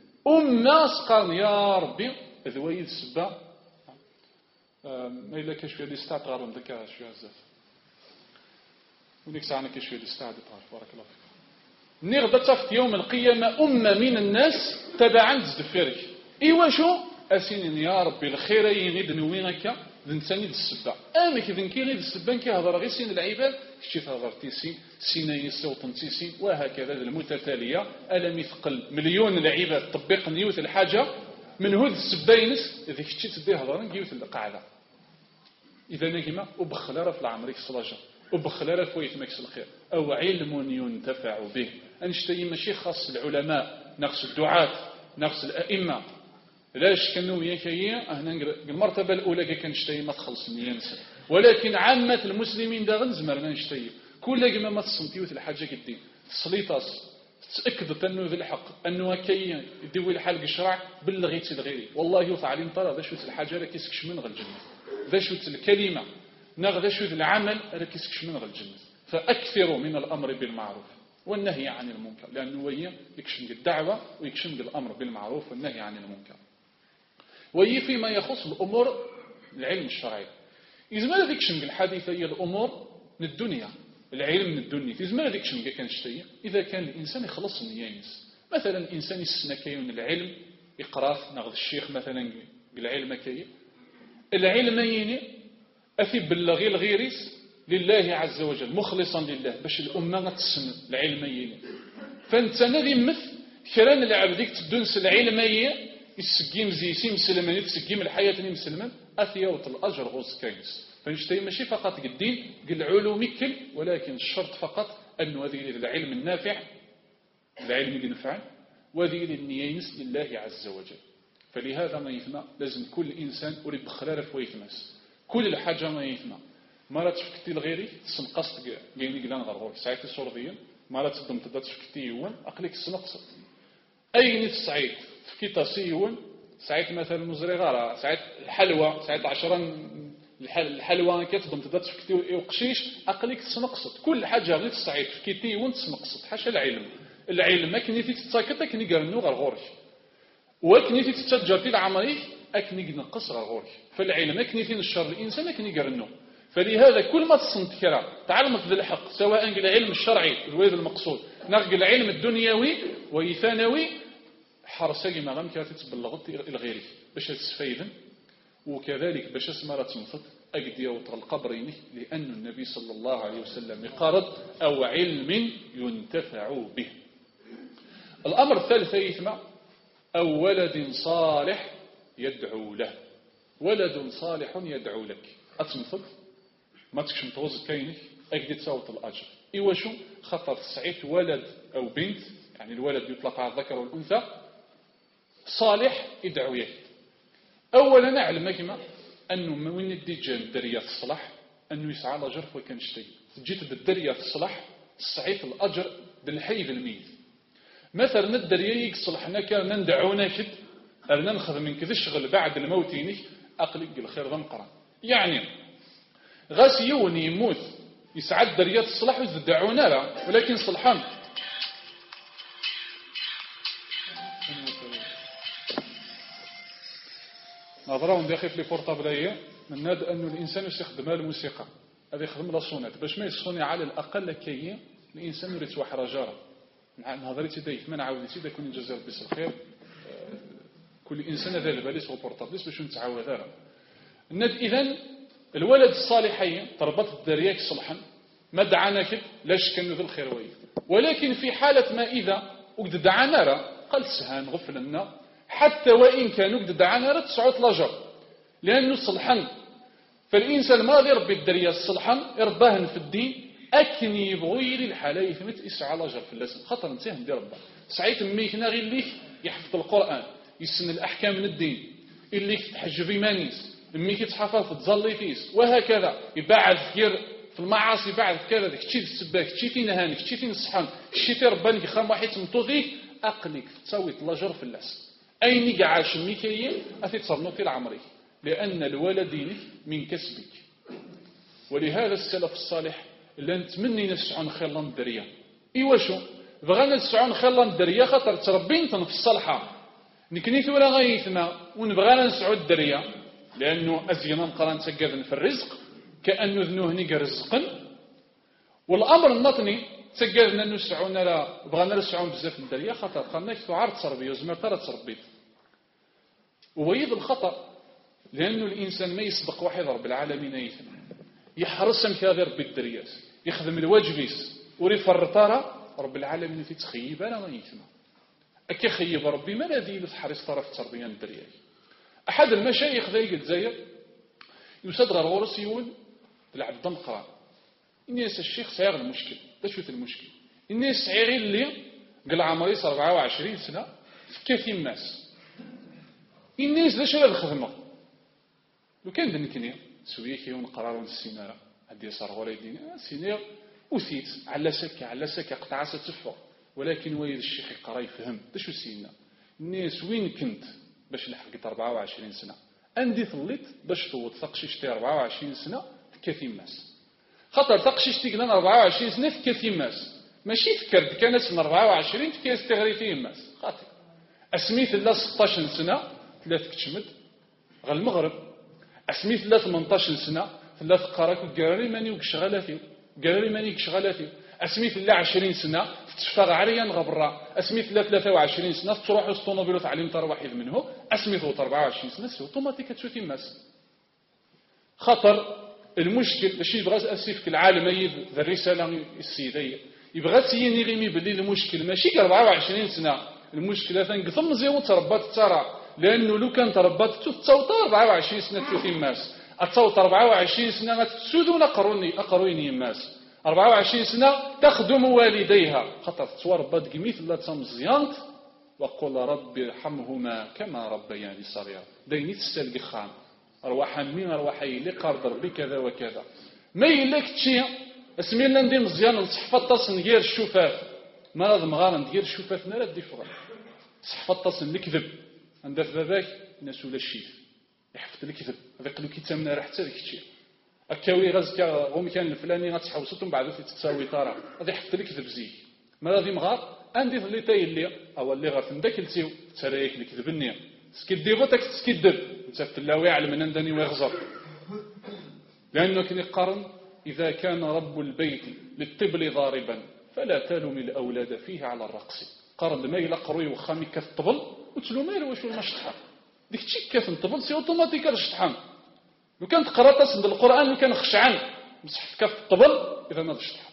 أمة سقان يا ربي ذوي السبا ما إلا كشف يدي استعد غارم ذكاء شوية الزاف ونيك ساعنا كشف يدي استعد بارك الله فيك نغدا تفت يوم القيامة أمة من الناس تبعا تزدفيرك إيوا شو أسين يا ربي الخير يغيد نوينك ذنساني السبا أما كي ذنكي غيد السبا كي هضر غير سين العباد كشي هضر تيسين سيناي صوت تيسين وهكذا المتتالية ألم يثقل مليون العباد تطبيق نيوث الحاجة من هود السباينس إذا كشي تدي هضران كيوث القاعدة إذا نجمة وبخلارة في العمريك صلاجة وبخلارة فويت مكس الخير أو علم ينتفع به أنشتي ماشي خاص العلماء نقص الدعاة نقص الأئمة لاش كانوا يكيا هنا المرتبة الأولى كان نشتي ما تخلص نيانس ولكن عامة المسلمين دا غنزمرنا نشتي كل جماعة ما تصمتيوث الحاجة كدي تصليطاس تأكد أنه ذي الحق أنه كي يدوي الحلق الشرع بلغيت الغيري والله يفعلين ترى ذا شوت الحاجة راه كيسكش من غير الجنة ذا شوت الكلمة نغ ذا شوت العمل راه كيسكش من غير الجنة. فأكثروا من الأمر بالمعروف والنهي عن المنكر لأنه وهي يكشم الدعوة ويكشم الأمر بالمعروف والنهي عن المنكر وهي فيما يخص الأمور العلم الشرعي. إذا ما ذيكشم الحديث هي الأمور من الدنيا العلم من الدنيا إذا ما ذيكشم كان شتي إذا كان الإنسان يخلص النيانس مثلا الإنسان يسنى كيون العلم يقراث ناخذ الشيخ مثلا العلم كي العلمين أثي بلغي الغيريس لله عز وجل مخلصا لله باش الأمة تسمى العلمين. فانت نادي مثل كران العبدك تدنس العلمية يسقيم زيسي مسلمان يتسقيم الحياة مسلمان أثيوت الأجر غوز كاينس. فنشتهي ماشي فقط الدين قل العلوم كل، ولكن الشرط فقط أنه هذه العلم النافع العلم ينفع وهذه النيانس لله عز وجل. فلهذا ما يثنى لازم كل إنسان أريد بخرار في ويثمس كل الحاجة ما يثنى مرة تفكتي لغيري تسنقصت قيني قلان غرغوك ساعتي صورديا مرة تدم تبدا تفكتي يوان أقليك السنقصت أي نفس سعيد تفكيتا سيوان ساعت مثلا مزري غارة ساعت الحلوى ساعت عشرا الحلوى كتضم تبدا تفكتي وقشيش أقليك تسنقصت كل حاجة غير سعيد تفكيتي يوان تسنقصت حاشا العلم العلم ما كنيتي تتساكت كني قرنو غرغورك وكنيتي تتجرتي العمري أكني نقص غرغورك. فالعلم أكنيتي نشر الإنسان أكني قرنو. فلهذا كل ما تصنت كرا تعلمت ذا الحق سواء العلم الشرعي الويد المقصود نرجع العلم الدنيوي ويثانوي حرصي ما غم كانت تبلغت الغيري باش تستفيد وكذلك باش اسمها تنفض أجدي وطر القبرين لأن النبي صلى الله عليه وسلم قال أو علم ينتفع به. الأمر الثالث يثمع أو ولد صالح يدعو له ولد صالح يدعو لك أتنفض ما تكشم توز كينك أجدي تصوت الأجر إيوا شو خطر سعيت ولد أو بنت يعني الولد يطلق على الذكر والأنثى صالح يدعو له. أولا نعلم كما أنه من وين يدي جا الدرية الصلاح أنه يسعى الأجر وكان شتي جيت بالدرية الصلاح سعيت الأجر بالحي بالميت مثلا الدرية يصلحنا كان ندعونا كد أرنا نخذ من كذا الشغل بعد الموتيني أقلق الخير ذنقرا يعني غاس يوني يموت يسعد دريات الصلاح ويدعونا لا ولكن صلحان نظرون داخل في بورطابلية من ناد أنه الإنسان يستخدم الموسيقى هذا يخدم لا صونات باش ما يصوني على الأقل كي الإنسان يريد واحد رجارة نهضريتي دايت ما نعاودتي دا كون يجزي ربي الخير كل إنسان ذا الباليس وبورطابليس باش نتعاود هذا الند إذن الولد الصالحين تربط الدرياك صلحا ما دعانا كد لاش كانوا ذو الخير ويد ولكن في حالة ما إذا وقد دعانا را قال سهان غفلنا حتى وإن كانوا قد دعانا را تسعود لجر لأنه صلحا فالإنسان ما يربي الدريا الصلحا يرباهن في الدين أكني يبغي لي الحالة يثمت إسعى لجر في اللسن خطر نتيهم دي ربا سعيت ميكنا غير ليك يحفظ القرآن يسن الأحكام من الدين اللي تحجب إيمانيس ميك تحفظ تظلي فيس وهكذا يبعد كير في المعاصي بعد كذا ديك تشي السباك تشي في نهانك تشي في الصحان تشي في ربانك خام واحد تمطوغيك أقلك تسوي لجر في اللسن أين عاش ميكايين أثي تصرنو في العمري لأن الولدين من كسبك. ولهذا السلف الصالح اللي نتمني نسعون خيران الدريا إيوا شو بغانا نسعون خيران الدريا خاطر تربين في الصالحة نكنيت ولا غايثنا ونبغانا نسعود الدريا لأنه أزينا نقران تقاذن في الرزق كأنه ذنوه نيقى رزقا والأمر النطني تقاذنا نسعون لا بغانا نسعون بزاف الدريا خاطر قالناك تعارض تربية وزمر ترى تربيت وويد الخطأ لأنه الإنسان ما يسبق واحد رب العالمين يثم يحرص كذا ربي الدريات يخدم الواجبيس وريفرطارا رب العالمين في تخيب أنا ما يثم أكي خيب ربي ما الذي يحرص طرف تربية الدريات. أحد المشايخ ذا يقول زي يصدر الغرس يقول العبد مقرأ الناس الشيخ سيغل المشكل ده شوت المشكل الناس سعيغين اللي قال عمري أربعة وعشرين سنة في كثير الناس الناس ذا شغل الخدمة لو كان ذنكني سويكي ونقرار السينارة هدي صار غريدين سينار أثيت على سكة على سكة قطعة ستفر ولكن ويد الشيخ يقرأ يفهم ده شو سينا الناس وين كنت باش لحقت أربعة وعشرين سنة عندي ثليت باش توت ثقشيشتي أربعة وعشرين سنة في كثير الناس خطر ثقشيشتي قلنا أربعة وعشرين سنة في كثير الناس ماشي فكرت كانت من أربعة وعشرين في كيس تغريفين الناس خاطر أسميت الله ستاشر سنة ثلاث كتشمد غير المغرب أسميت الله ثمنطاش سنة ثلاث قراك وقراري ماني وكشغالة فيه قراري ماني وكشغالة فيه أسميت الله عشرين سنة تشفى عريا غبرا أسميت الله ثلاثة وعشرين سنة تروح الطوموبيل وتعلم ترى واحد منه أسميت أربعة وعشرين سنة اوتوماتيك تشوتي الناس خطر المشكل ماشي يبغى اسيف العالم ذا الرساله السيديه يبغى تيني غيمي باللي المشكل ماشي أربعة وعشرين سنه المشكله تنقثم مزيان وتربات ترى لانه لو كان تربات تصوت أربعة وعشرين سنه توثي الناس تصوت أربعة وعشرين سنه تسودون قروني اقرويني الناس أربعة وعشرين سنه تخدم والديها خاطر توربات قميت لا تمزيانت وقل ربي ارحمهما كما ربياني صغيرا دايني تستلقي خام ارواح مين ارواح اللي قرض ربي كذا وكذا ما يلك تشي اسمي لنا ندير مزيان نصحف الطاس ندير الشفاف ما لازم غار ندير الشفاف نرا دي فغا صحف الطاس نكذب عند باباك الناس ولا الشيف يحفظ الكذب هذاك لو كيتامنا راه حتى ديك الشيء اكاوي غازكا غوم كان الفلاني غتحوسوا من بعد تتساوي طرا غادي يحفظ الكذب زيك ما لازم غار عندي اللي تاي اللي او اللي غار فنداك لتيو ترايك الكذب النيه سكدي غوتك تسكدب انت تلاوي على من عندني ويغزر لانه كان يقارن اذا كان رب البيت للطبل ضاربا فلا تلوم الاولاد فيه على الرقص قارن ما يلا قروي وخامي كاف الطبل وتلو مال واش ما شطحان ديك الشيء كاف الطبل سي اوتوماتيك شطحان لو كان تقرا تصد القران لو كان خشعان مصحف كاف الطبل اذا ما شطحان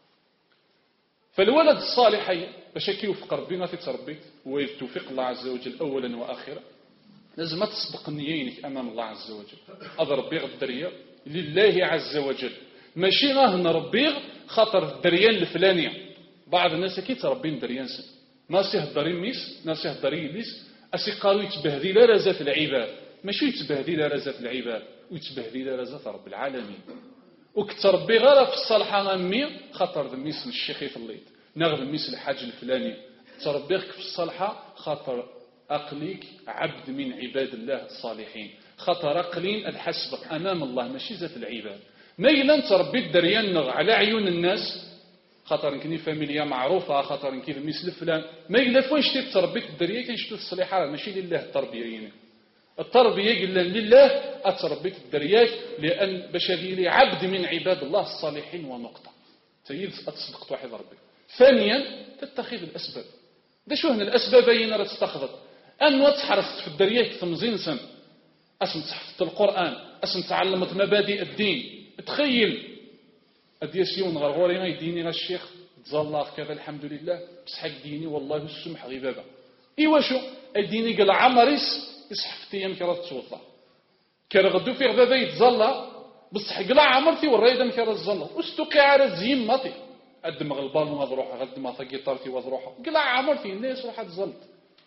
فالولد الصالح باش كيوفق ربنا في تربيت ويتوفق الله عز وجل اولا واخرا لازم تصدق نيينك امام الله عز وجل اضرب بيغ الدريه لله عز وجل ماشي غاه نربيه خاطر الدريان الفلانيه بعض الناس كي تربين دريان سن ناس يهضرين ميس ناس يهضرين ليس اسي قالوا يتبهدل رزات العباد ماشي يتبهدل رزات العباد ويتبهدل رزات رب العالمين وكتربي غير في الصالحه غامي خاطر ذميس الشيخ يفليط ناغ ذميس الحاج الفلاني تربيك في الصالحه خاطر أقليك عبد من عباد الله الصالحين خاطر أقلين الحسبق أمام الله ماشي ذات العباد ما إلا تربي الدريان على عيون الناس خاطر كني فاميليا معروفة خاطر كيف مثل فلان ما إلا فوين شتي تربيت الدريان كنشتو الصالحة ماشي لله التربية يعني. التربية إلا لله أتربيت الدريان لأن بشري عبد من عباد الله الصالحين ونقطة تيد أتصدق واحد ربي ثانيا تتخذ الأسباب ده شو هن الأسباب أين راه تستخدم أن تحرصت في الدرية تمزين سن أسم تحفظت القرآن أسم تعلمت مبادئ الدين تخيل أديسيون غرغوري ما يديني غا الشيخ تزالله كذا الحمد لله بصحك ديني والله السمح غيبابا إيوا شو أديني قال عمريس يصحف تيام كرا تتوضا كرا غدو في غبابا يتزالله بصح قال عمرتي والرايدة كرا تزالله واستوقع على زيم ماطي أدمغ البالون غاد روحها غدمغ ثقيطارتي واد روحها قال عمرتي الناس روحها تزلت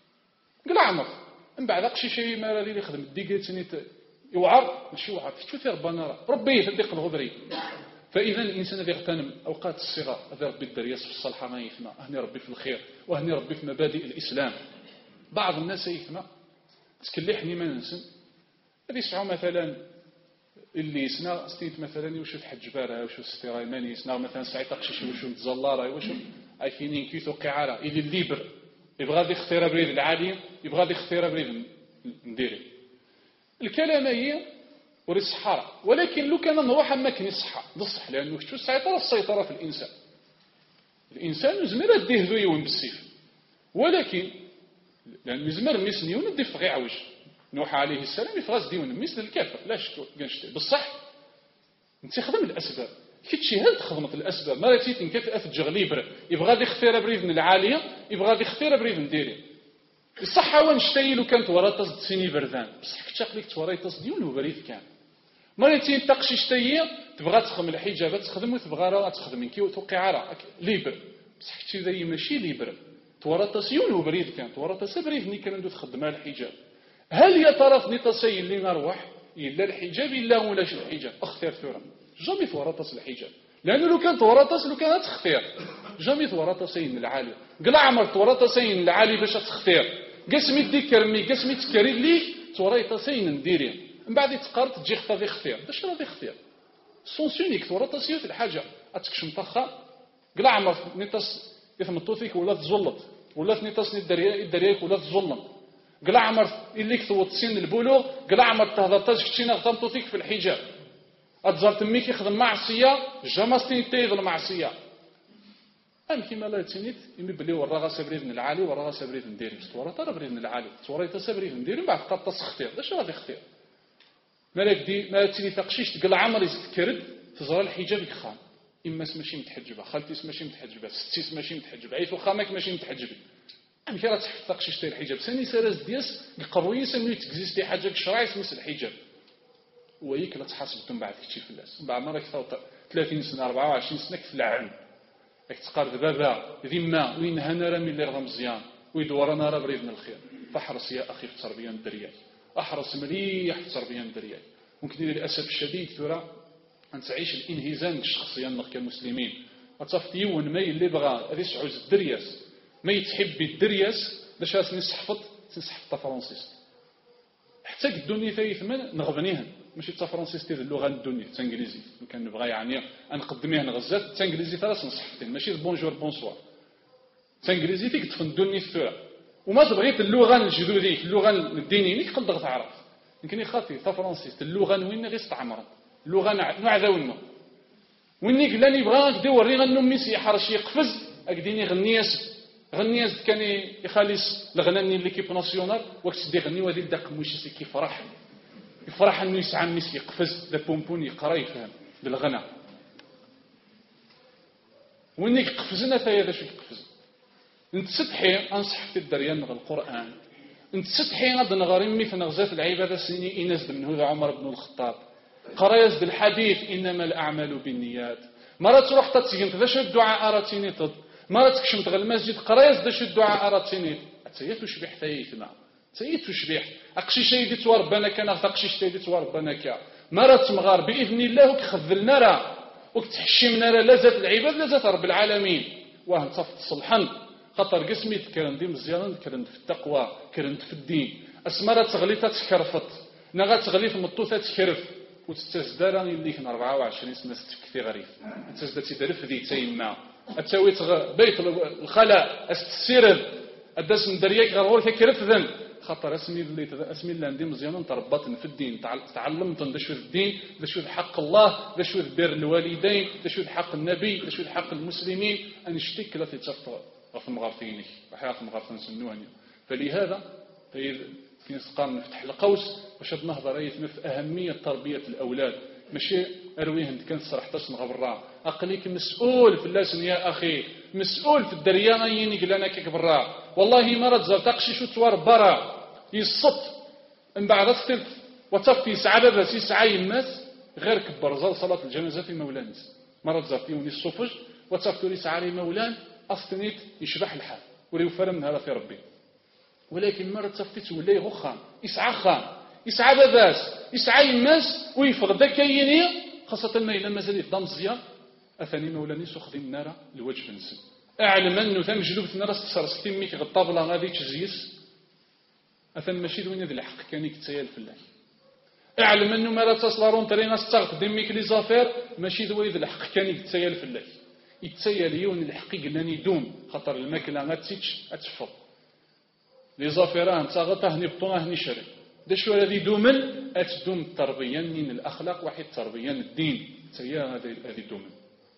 قال عمر من بعد قشي شيء ما راه اللي يخدم ديكاتني يوعر ماشي يوعر شو في ربنا ربي يصدق الغبري فاذا الانسان الذي يغتنم اوقات الصغار هذا ربي الدرياس في الصالحه ما يفنى هني ربي في الخير وهني ربي في مبادئ الاسلام بعض الناس يفنى تكلحني ما ننسى هذه يسمعوا مثلا اللي يسنا ستيت مثلا وشوف حج بارها وشوف استرايماني يسنا مثلا ساعه قشيش وشوف تزلاره وشوف عارفين كيف قعاره اللي الليبر يبغى غادي يختار بريد العالي يبغى غادي يختار بريد نديري الكلام هي وري الصحراء ولكن لو كان نروح اماكن الصحه بصح لانه شتو السيطره السيطره في الانسان الانسان زمر يديه ذوي بالسيف ولكن لان زمر ميسنيون يدي في غيعوج نوح عليه السلام يفغاز ديون مثل الكافر لا شتو كنشتي بصح انت خدم الاسباب كيتشي هل تخدمت الاسباب ما راتي تنكف افجغ ليبر يبغى غادي يختار بريد العاليه يبغى غادي يختار بريد نديري الصحه وين شتايلو كانت ورا سيني بردان بصح كتاقليك توريطاس ديون وبريد كان ما راتي تقشي شتايه تبغى تخدم الحجابات تخدم وتبغى راه تخدم كي توقع راه ليبر بصح كتشي ذي ماشي ليبر توريطاس ديون وبريد كان توريطاس بريد ني كان ندو تخدمها الحجاب هل يا ترى نيطاسي اللي نروح الا الحجاب الا ولاش الحجاب اختار ثورة جامي ثورطس الحجاب لانه لو كان ثورطس لو كانت تختار جامي ثورطسين العالي قلا عمر ثورطسين العالي باش تختار قسمي ديكرمي قسمي تكري ليك ثورطسين نديرين من بعد تقارت تجي اختار اختار باش راه اختار سونسونيك ثورطسيه في الحاجه اتكش مطخه قلا عمر نيطاس يثمطوثيك ولا تزلط ولا نيطاس الدريه الدريه ولا تزلط قلا عمر اللي كثوت سن البلوغ قلا عمر تهضرتاش كتشينا غتمطو فيك في الحجاب اتزرت ميك يخدم معصيه جاماستين تيغ المعصيه ام كيما لا تسنيت يمي بلي وراغا سبريد من العالي وراغا سبريد نديري تصورا ترى بريد من العالي تصورا تا سبريد نديري بعد قطا تسختير واش غادي يختير مالك دي ما تيلي تقشيش تقل عمر يستكرد تزرى الحجاب يخان إما ماشي متحجبة خالتيس ماشي متحجبة ستيس ماشي متحجبة عيثو خامك ماشي متحجبة يعني كي راه تحفظ تقشيش تاع الحجاب ثاني سراز دياس قروي سمي تكزيستي حاجة شرعي سميس الحجاب وياك لا تحاسبتم بعد كتشي في الناس بعد ما راك ثلاثين سنة أربعة وعشرين سنة كتلعن راك تقارد بابا ذمة وين هنا راه من اللي راه مزيان ويدور انا راه بريدنا الخير فاحرص يا اخي في التربيه الدريات احرص مليح في التربيه الدريات ممكن للاسف الشديد ثرة ان تعيش الانهزام الشخصي كمسلمين وتصفت يون ما اللي بغى هذه سعوز الدرياس ما يتحب الدرياس باش نسحفط نسحفط فرنسيس حتى الدنيا ثمن نغبنيهن ماشي تا فرنسيس تاع اللغه الدنيا تا انجليزي كان نبغى يعني نقدميه نغزات تا انجليزي تاع نصحفتين ماشي بونجور بونسوار تا انجليزي فيك تفهم الدنيا الثرى وما تبغيت اللغه الجذوريه اللغه الدينيه تقدر تعرف يمكن يخاطي تا فرنسيس اللغه وين غير استعمر اللغه نوع ذاونو وين قال لي بغا ندي وري غنو ميسي حرش يقفز اكديني غنياس غنياس كان يخالص الغناني اللي كيب ناسيونال وقت دي غني وادي داك موشي كيفرح يفرح انه يسعى ميس يقفز دا بومبون يقرا يفهم بالغنى وين يقفزنا ثايا باش يقفز انت سطحي انصح في الدريان نغ القران انت سطحي غاد نغري مي في نغزات العباده سني انس بن هذا عمر بن الخطاب قرايز بالحديث انما الاعمال بالنيات مرات تروح تتسجن باش الدعاء اراتيني تض مرات كشمت غير المسجد قرايز باش الدعاء اراتيني تيت وشبيح ثايثنا تيت وشبيح اقشي شي ديت ربنا كان اقشي شي ديت ربنا كا مرات مغار باذن الله وكخذلنا راه وكتحشمنا راه لازت العباد لازت رب العالمين واه تصفت صلحا خاطر قسمي كرند مزيان كرند في التقوى كرند في الدين اسمرا تغليطات تكرفط نغا تغليط مطوثات تكرف وتستزدارني اللي كان أربعة وعشرين سنه ستكثي غريب تستزدتي درف ذي تيما اتساوي بيت الخلاء استسيرد اداس من درياك غير كرف ذن خاطر اسمي اللي اسمي اللي عندي مزيان تربطت في الدين تعلمت داش الدين داش حق الله داش بر الوالدين داش حق النبي داش حق المسلمين ان اشتك لا تتصفى في المغارفيني وحياة المغارفين سنواني فلهذا في نسقان نفتح القوس باش هاد النهضه ريتنا في اهميه تربيه الاولاد ماشي ارويهم كان صراحه نغبرا اقليك مسؤول في اللسن يا اخي مسؤول في الدريا غيني قال انا كبرا والله ما راه تقشي شو توار برا يصط من بعد الثلث وتصفي سعاده بس يسعى الناس غير كبر زال صلاه الجنازه في مولانس مرات زرتيوني الصفج وتصفتوا لي سعالي مولان أصتنيت يشبح الحال وليو فرم هذا في ربي ولكن مرة تصفتيت ولا يغخان يسعى خان يسعى باباس يسعى الناس ويفرد كيني خاصة ما إلا مازال يفضل مزيان أثاني مولاني سخذي النار الوجه نسل أعلم أنه ثم جلوبة نار ستين ميك غطابلة غادي تجزيس أثن ماشي دوين ذي الحق كان يكتسيال في الله أعلم أنه ما لا تصلارون ترينا ستغد ميك لي زافير ماشي دوين ذي الحق كان يكتسيال في الله يتسيال يون الحقيق لاني دوم خطر الماكله غاتسيتش اتفض لي زافيران تاغطه هني بطونه هني شري دا شو الذي دومن اتدوم التربيه من الاخلاق واحد التربيه الدين تيا هذه دومن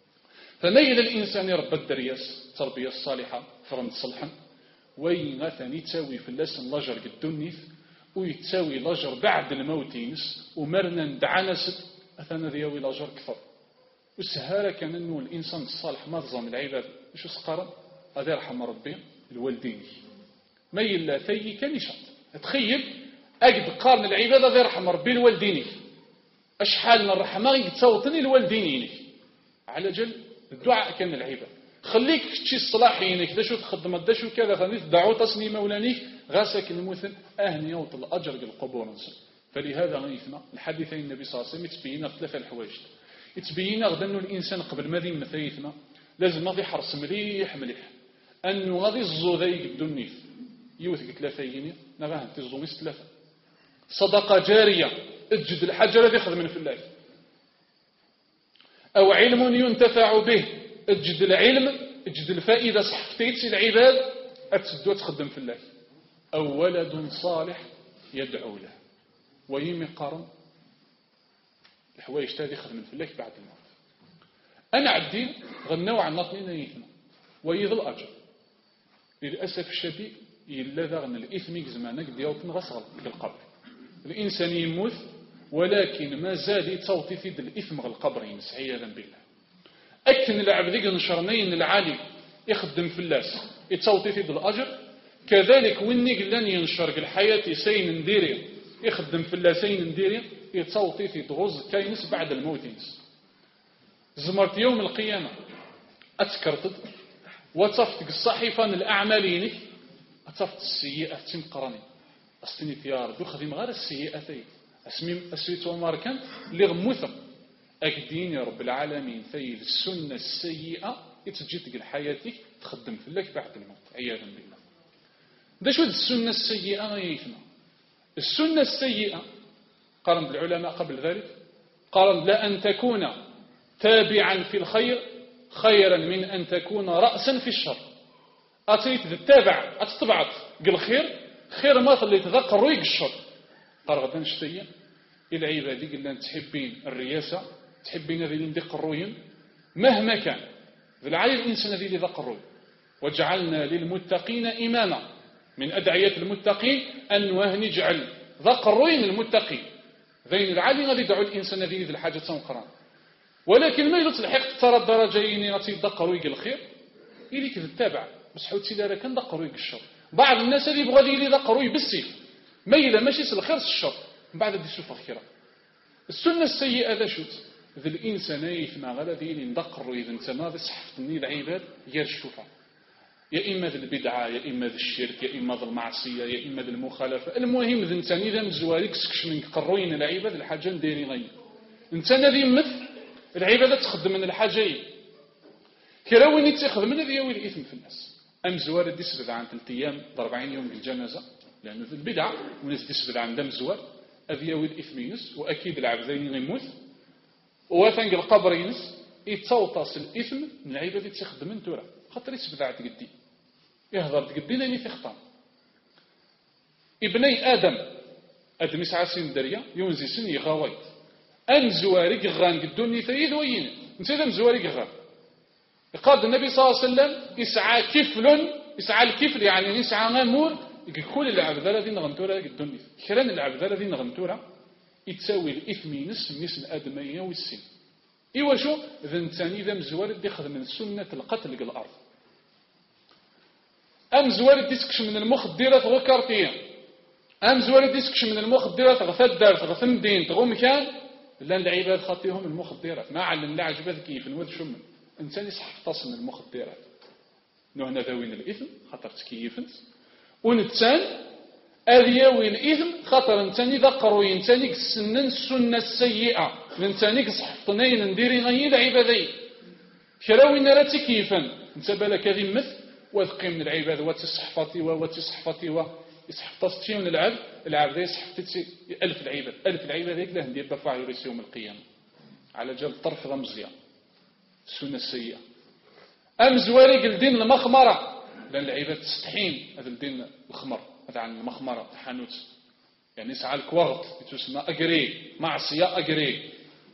فميل الانسان رب الدرياس التربيه الصالحه فرند صلحا وين ثاني تساوي في اللسن لاجر قدونيث ويتساوي لاجر بعد الموت ينس ومرنا ندعنست اثنا ذيوي لاجر كثر والسهارة كان أنه الإنسان الصالح ما ظلم العباد شو سقرا هذا يرحم ربي الوالدين ما يلا ثي كان يشط تخيل أجد قارن العباد هذا يرحم ربي الوالدين أشحال من الرحمة يتصوتني الوالدين على جل الدعاء كان العباد خليك تشي الصلاحينك دا شو تخدم دا شو كذا خليك دعوة تصني مولانيك غاسك المثل أهني وطل أجر القبور نصر فلهذا غيثنا الحديثين النبي صلى الله عليه وسلم تبين ثلاثة الحوايج يتبين غدا أنه الإنسان قبل ما ذي مثيثنا لازم غادي يحرص مليح مليح أنه غادي الزوذي الدنيث يوثق ثلاثة نغاه تزوميس ثلاثة صدقة جارية اجد الحجر الذي يخدم في الله أو علم ينتفع به اجد العلم اجد الفائدة صحفتيت العباد أتسدو تخدم في الله أو ولد صالح يدعو له ويمي قارن الحوايج تاذي خدمن في الله بعد الموت أنا عدي غنوا عن نطنين يثم ويظل أجر للأسف الشديد إلا ذا غن الإثم زمانك ديالتن غصغل في القبر الإنسان يموت ولكن ما زال يتصوتي في الإثم غير القبرين عياذا بالله. أكن العبد نشرنين العالي يخدم في اللاس يتصوتي في الأجر، كذلك ويني قلان ينشر الحياة سين نديري يخدم في اللاسين نديري يتصوتي في تغوز كاينس بعد الموتينس. زمرت يوم القيامة أتكرتد وتصفتك الصحيفة الأعمالينك أتصفت السيئة تمقراني أستني يا ربي خديم غير السيئة أسمي أسويت وماركان اللي غموثة أكدين يا رب العالمين في السنة السيئة يتجدك لحياتك تخدم في لك بعد الموت عياذا بالله. ده شو السنة السيئة ما يفهم. السنة السيئة قارن بالعلماء قبل ذلك قارن لا أن تكون تابعا في الخير خيرا من أن تكون رأسا في الشر. أتيت تتابع أتتبعت قل خير خير ما اللي تذكر ويق الشر. قال غدا نشتيا إلى عبادي قلنا تحبين الرياسة تحبين ذي ندق الروين مهما كان ذي العالي الإنسان ذي ذق الروين. وجعلنا للمتقين إماما من أدعية المتقين أن نجعل ذق الروين المتقين ذين العالي غادي يدعو الإنسان ذي ذي الحاجة تنقران. ولكن ما يلوت الحق ترى الدرجين غادي يدق الرويق الخير إليك تتابع بس حوتي دارا كان دق الرويق الشر. بعض الناس اللي يبغى لي دق الرويق بالسيف ما إلا ماشي الخير الشر من بعد دي يشوف الخيرة. السنة السيئة ذا شوت ذي الإنسان يفنى غلا ذي اللي ندق الرويق انت ما صحفتني العباد يا الشوفة يا إما ذي البدعة يا إما ذي الشرك يا إما ذي المعصية يا إما ذي المخالفة. المهم ذي انسان إذا مزواريك سكش من قروين العباد الحاجة نديري غير انسان ذي مثل العبادة تخدم من الحاجة كراوين يتخذ من ذي يوي الإثم في الناس. أم زوار دي سبب عن ثلاث أيام أربعين يوم بالجنازة لأنه في البدعة وناس دي سبب عن دم زوار أذي يوي الإثم ينس وأكيد العبدين يموت وثنق القبر ينس يتصوتص الإثم من العبادة تخدم من تورا خاطر يسبب عن تقدي يهضر تقدي لأني تختار ابني آدم آدم يسعى سن دريا يونزي سن يغاويت أم زواري غان قدوني ثيد وين انت ذا مزواري غان. قال النبي صلى الله عليه وسلم يسعى كفل يسعى الكفل يعني يسعى غامور كل العبد الذي نغنتورا قدوني كران العبد الذي نغنتورا يتساوي الإثم نس نس الآدمية والسن إيوا شو ذا انتاني ذا مزواري دي خذ من سنة القتل الأرض. أم زواري ديسكش من المخدرات غكارتية أم زواري ديسكش من المخدرات غثدار غثمدين تغوم كان لأن العباد خاطيهم المخدرات ما علم لا عجبات كيف نوذ شمن إنسان يصحف تصن المخدرات نوعنا ذوين الإثم خاطر تكيفنت ونتسان أذيوي الإثم خاطر انتاني ذكروي انتاني السنن السنة السيئة انتاني صحفتنين نديري غير العبادين كراوي نرى تكيفا انت بالك هذه مثل وذقي من العباد وتصحفتي وتصحفتي ويصحفتي من العبد العبد يصحفتي ألف العباد ألف العباد هيك له ندير بفاع يريس يوم القيامة على جال الطرف رمزية السنة السيئة. أم زواري الدين المخمرة لأن العباد تستحين هذا الدين الخمر هذا عن المخمرة حانوت يعني يسعى الكوغط يتسمى أجري معصية أجري.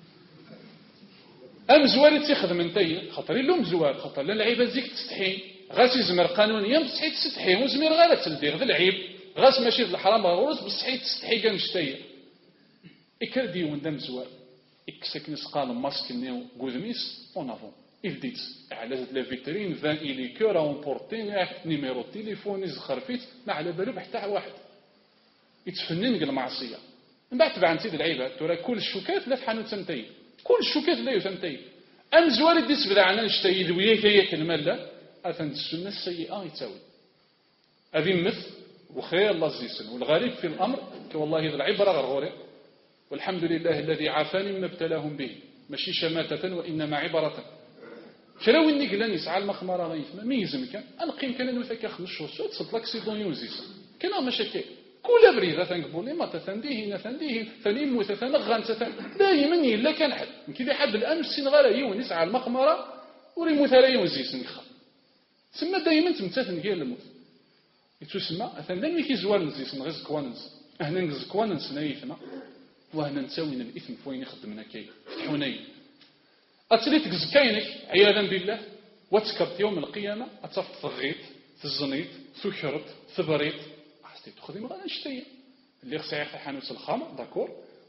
أم زواري تيخذ من تي خطري لهم زوار خطر لأن العباد زيك تستحين غاس يزمر قانونيا بصحي تستحي وزمير غير تلدير ذا العيب غاس ماشي ذا الحرام غورس بصحي تستحي كان شتايا إكر ديون دم زوار إكسك نسقال ماسك نيو غوذميس اون افون إلديت على لا فيترين فان إلي كور اون بورتين نيميرو تليفون يزخر فيت ما على بالو بحتى واحد يتفنن المعصية من بعد تبع نسيت العيبات ترى كل الشوكات لا فحانو تنتهي كل الشوكات لا يتنتهي. أم زوار ديس بدا عنا نشتاي ذويك هي كلمة لا أثنت السنة السيئة يتساوي هذه مثل وخير الله زيسن. والغريب في الأمر والله إذا العبرة غرغوري والحمد لله الذي عافاني مما ابتلاهم به ماشي شماتة وإنما عبرة شراوي النقلان يسعى المخمرة غيث ما يزم كان أنقيم كان نوثك خمس شهور تصد لك سيدون يوزيس كان مشاكل كل بريدة ثنقبولي ما تثنديه نثنديه ثنيم وتثنغان تثن دائما يلا كان حد كذا حد الأمس سنغالا يون يسعى المخمرة وريمو ثرى يوزيس نخا سما دائما تمتثن كي الموت يتسمى أثنى ميكي زوال نزيس نغز كوانز أهنا نغز كوانز نايثنا وهنا نساوين الإثم فوين يخدمنا كي فتحوني أتريتك زكاينك عياذا بالله وتكرت يوم القيامة أتصفت ثغيت تزنيت ثكرت ثبريت حسيت تخذي مغانا نشتي اللي خصها ياخذ حانوت الخمر داكور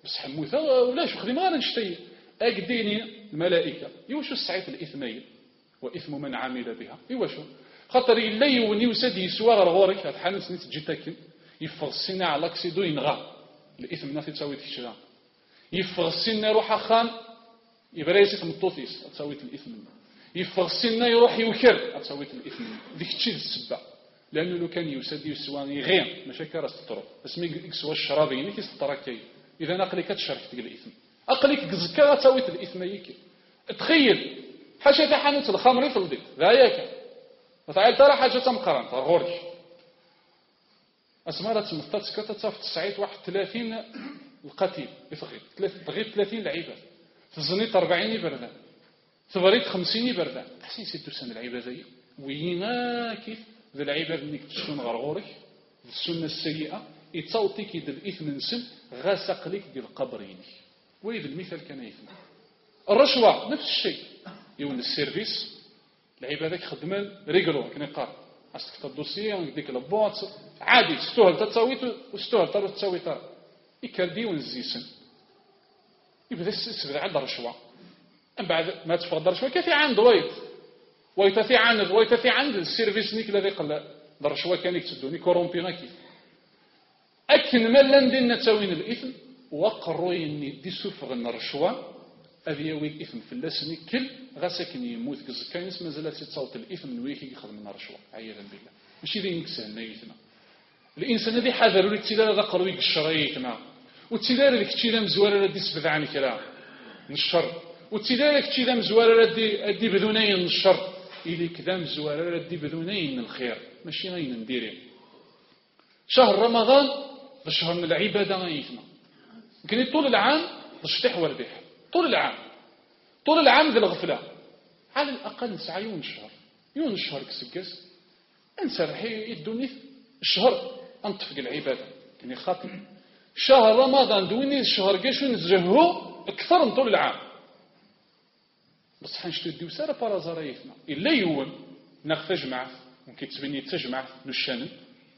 بصح موثا ولاش خديم غير نشتي اكديني الملائكه يوشو السعيد الاثمين واثم من عمل بها يوشو خاطر الا يوني وساد يسوى غورك هاد حانس نيت تجي تاكل يفغ السنه على اكسيدو ينغى الاثم نافي تساوي تشرا يفغ السنه يروح اخان يبرا يسيت مطوطيس تساوي الاثم يفغ السنه يروح يوكر تساوي الاثم ديك الشيء السبه لانه لو كان يسد يسواني غير ماشي كراس تطرو اسمي يسوى الشرابي اللي كيستراكي اذا اقلي كتشرح تلقى الاثم اقليك كزكا تساوي الاثم يك تخيل حاجه تاع حانوت الخمر يفلدي ذاك وتعال ترى حاجه تمقرن غورك اسماء تمثلت كتصاف تسعيد واحد ثلاثين القتيل يفغي بغيت ثلاثين لعيبه في الزنيط أربعين بردان في بريد خمسين بردان حسين سيدو سنه العيبه زي وينا كيف ذا العيبه اللي كتشون غرغورك السنه السيئه يتصوتي كيد الاثم نسم غاسق لك ديال القبرين ويد المثال كان يفهم الرشوه نفس الشيء يون السيرفيس العيبه ذاك خدمان ريغلو كنا قار اصلك الدوسيي ديك البوط عادي ستوهل تساويت وستوهل ترى تساوي ترى يكردي ونزيسن يبدا السبب عند الرشوه من بعد ما تفرض الرشوه كيف عند ويت ويت في عند ويت في عند السيرفيس نيك الذي قال الرشوه كان يكتدوني كورومبينا كيف اكن ما لندن تساوين الاثم وقرويني دي سفغ الرشوه هذه هو الاثم في اللسن كل غاسكن يموت كزكاينس مازال تصوت الاثم من ويكي ياخذ من الرشوه عياذا بالله ماشي ذي نكسه نيتنا الانسان الذي حذر الاتدار هذا قروي الشرايتنا والتدار اللي كتشي مزوار ردي سبذ عن كلام من الشر والتدار اللي كتشي مزوار ردي ادي بدونين من الشر اللي كذا مزوار ردي بدونين من الخير ماشي غير نديرين شهر رمضان الشهر من العباده غايتنا يمكن طول العام الشطيح والربيح طول العام طول العام ذي الغفله على الاقل نسعى يون الشهر يون الشهر كسكس انسرحي الدنيا الشهر انطفق العباده يعني خاطر شهر رمضان دويني الشهر كاش نزهو اكثر من طول العام بس حنشتو ديو ساره بارازاريتنا الا يوم ناخذ جمعه ممكن تبني تجمع للشان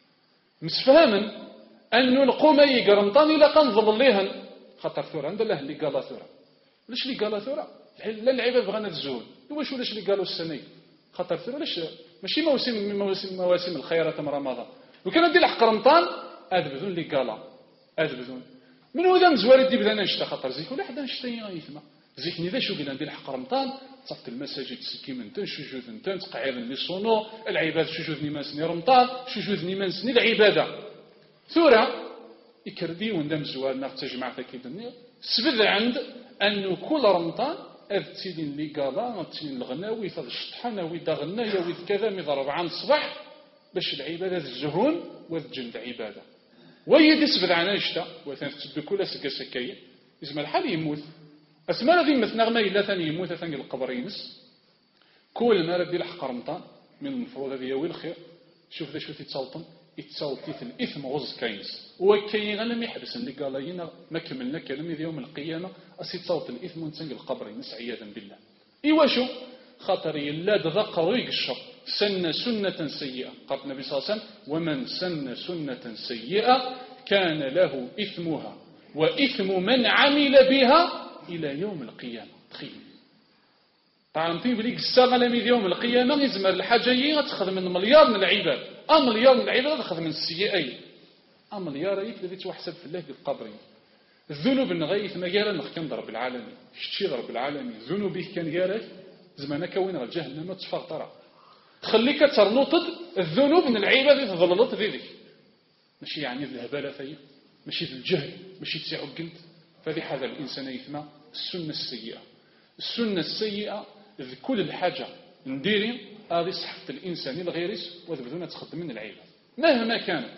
مسفهما انه القوم يقرنطاني لا كنظل ليهن خاطر ثوره عند الله اللي قال ثوره علاش اللي قال ثوره لا اللعيبه بغانا الزهود واش ولاش اللي قالوا السنه خاطر ثوره علاش ماشي موسم من مواسم مواسم الخيرات من رمضان وكان ندير الحق رمضان هذا بدون اللي قال هذا بدون من هو ذا مزوار دي بدنا نشتا خاطر زيك ولا حدا نشتا يثما زيكني ذا شو قلنا ندير الحق رمضان تصفت المساجد سكي من تن شجوذ نتن تقعير اللي صونو العباد شجوذ نيمانسني رمضان شجوذ نيمانسني العباده ثوره يكردي وندم زوار ناخذ تجمع تاكيدني سبب عند انه كل رمضان اذ تسيدين اللي قالا تسيدين الغناوي ثا الشطحانوي دا غنايا ويذ كذا مي ضرب عن الصباح باش العباده الزهون وذجن العباده ويدي سبب عنا يشتا وثان تسد كل سكا سكايه اسم الحال يموت اسماء ذي مثنى ما الا ثاني يموت ثاني القبر ينس كل ما ردي الحق رمضان من المفروض هذه هو الخير شوف ذا شو تتصلطن يتصوتي في الإثم غز كاينس وكاين لم يحبس اللي قال لنا ما كملنا كلام يوم القيامة أسي تصوت الإثم ونتنقل القبر ينس عياذا بالله إيوا شو خاطر يلاد ذا قرويق الشر سن سنة سيئة قال النبي صلى الله عليه وسلم ومن سن سنة سيئة كان له إثمها وإثم من عمل بها إلى يوم القيامة تخيل طعنتي بليك الساغة من يوم القيامة يزمر الحاجة تخذ من مليار من العباد أم مليار من العباد تخذ من السيئين أم مليار أيك الذي توحسب في الله بالقبر الذنوب نغيث ما قال نخكم رب العالمين شتي رب العالمين ذنوبه كان قالك زمانك وين راه جهنم تصفر ترى تخليك ترنطد الذنوب من العباد تظللت ذيك ماشي يعني الهبالة فيه ماشي الجهل ماشي تسيع قلت فهذه هذا الإنسان يثمى السنة السيئة السنة السيئة إذ كل الحاجة نديرين هذه صحة الإنسان الغيرس وإذ بدون تخدم من العباد مهما كانت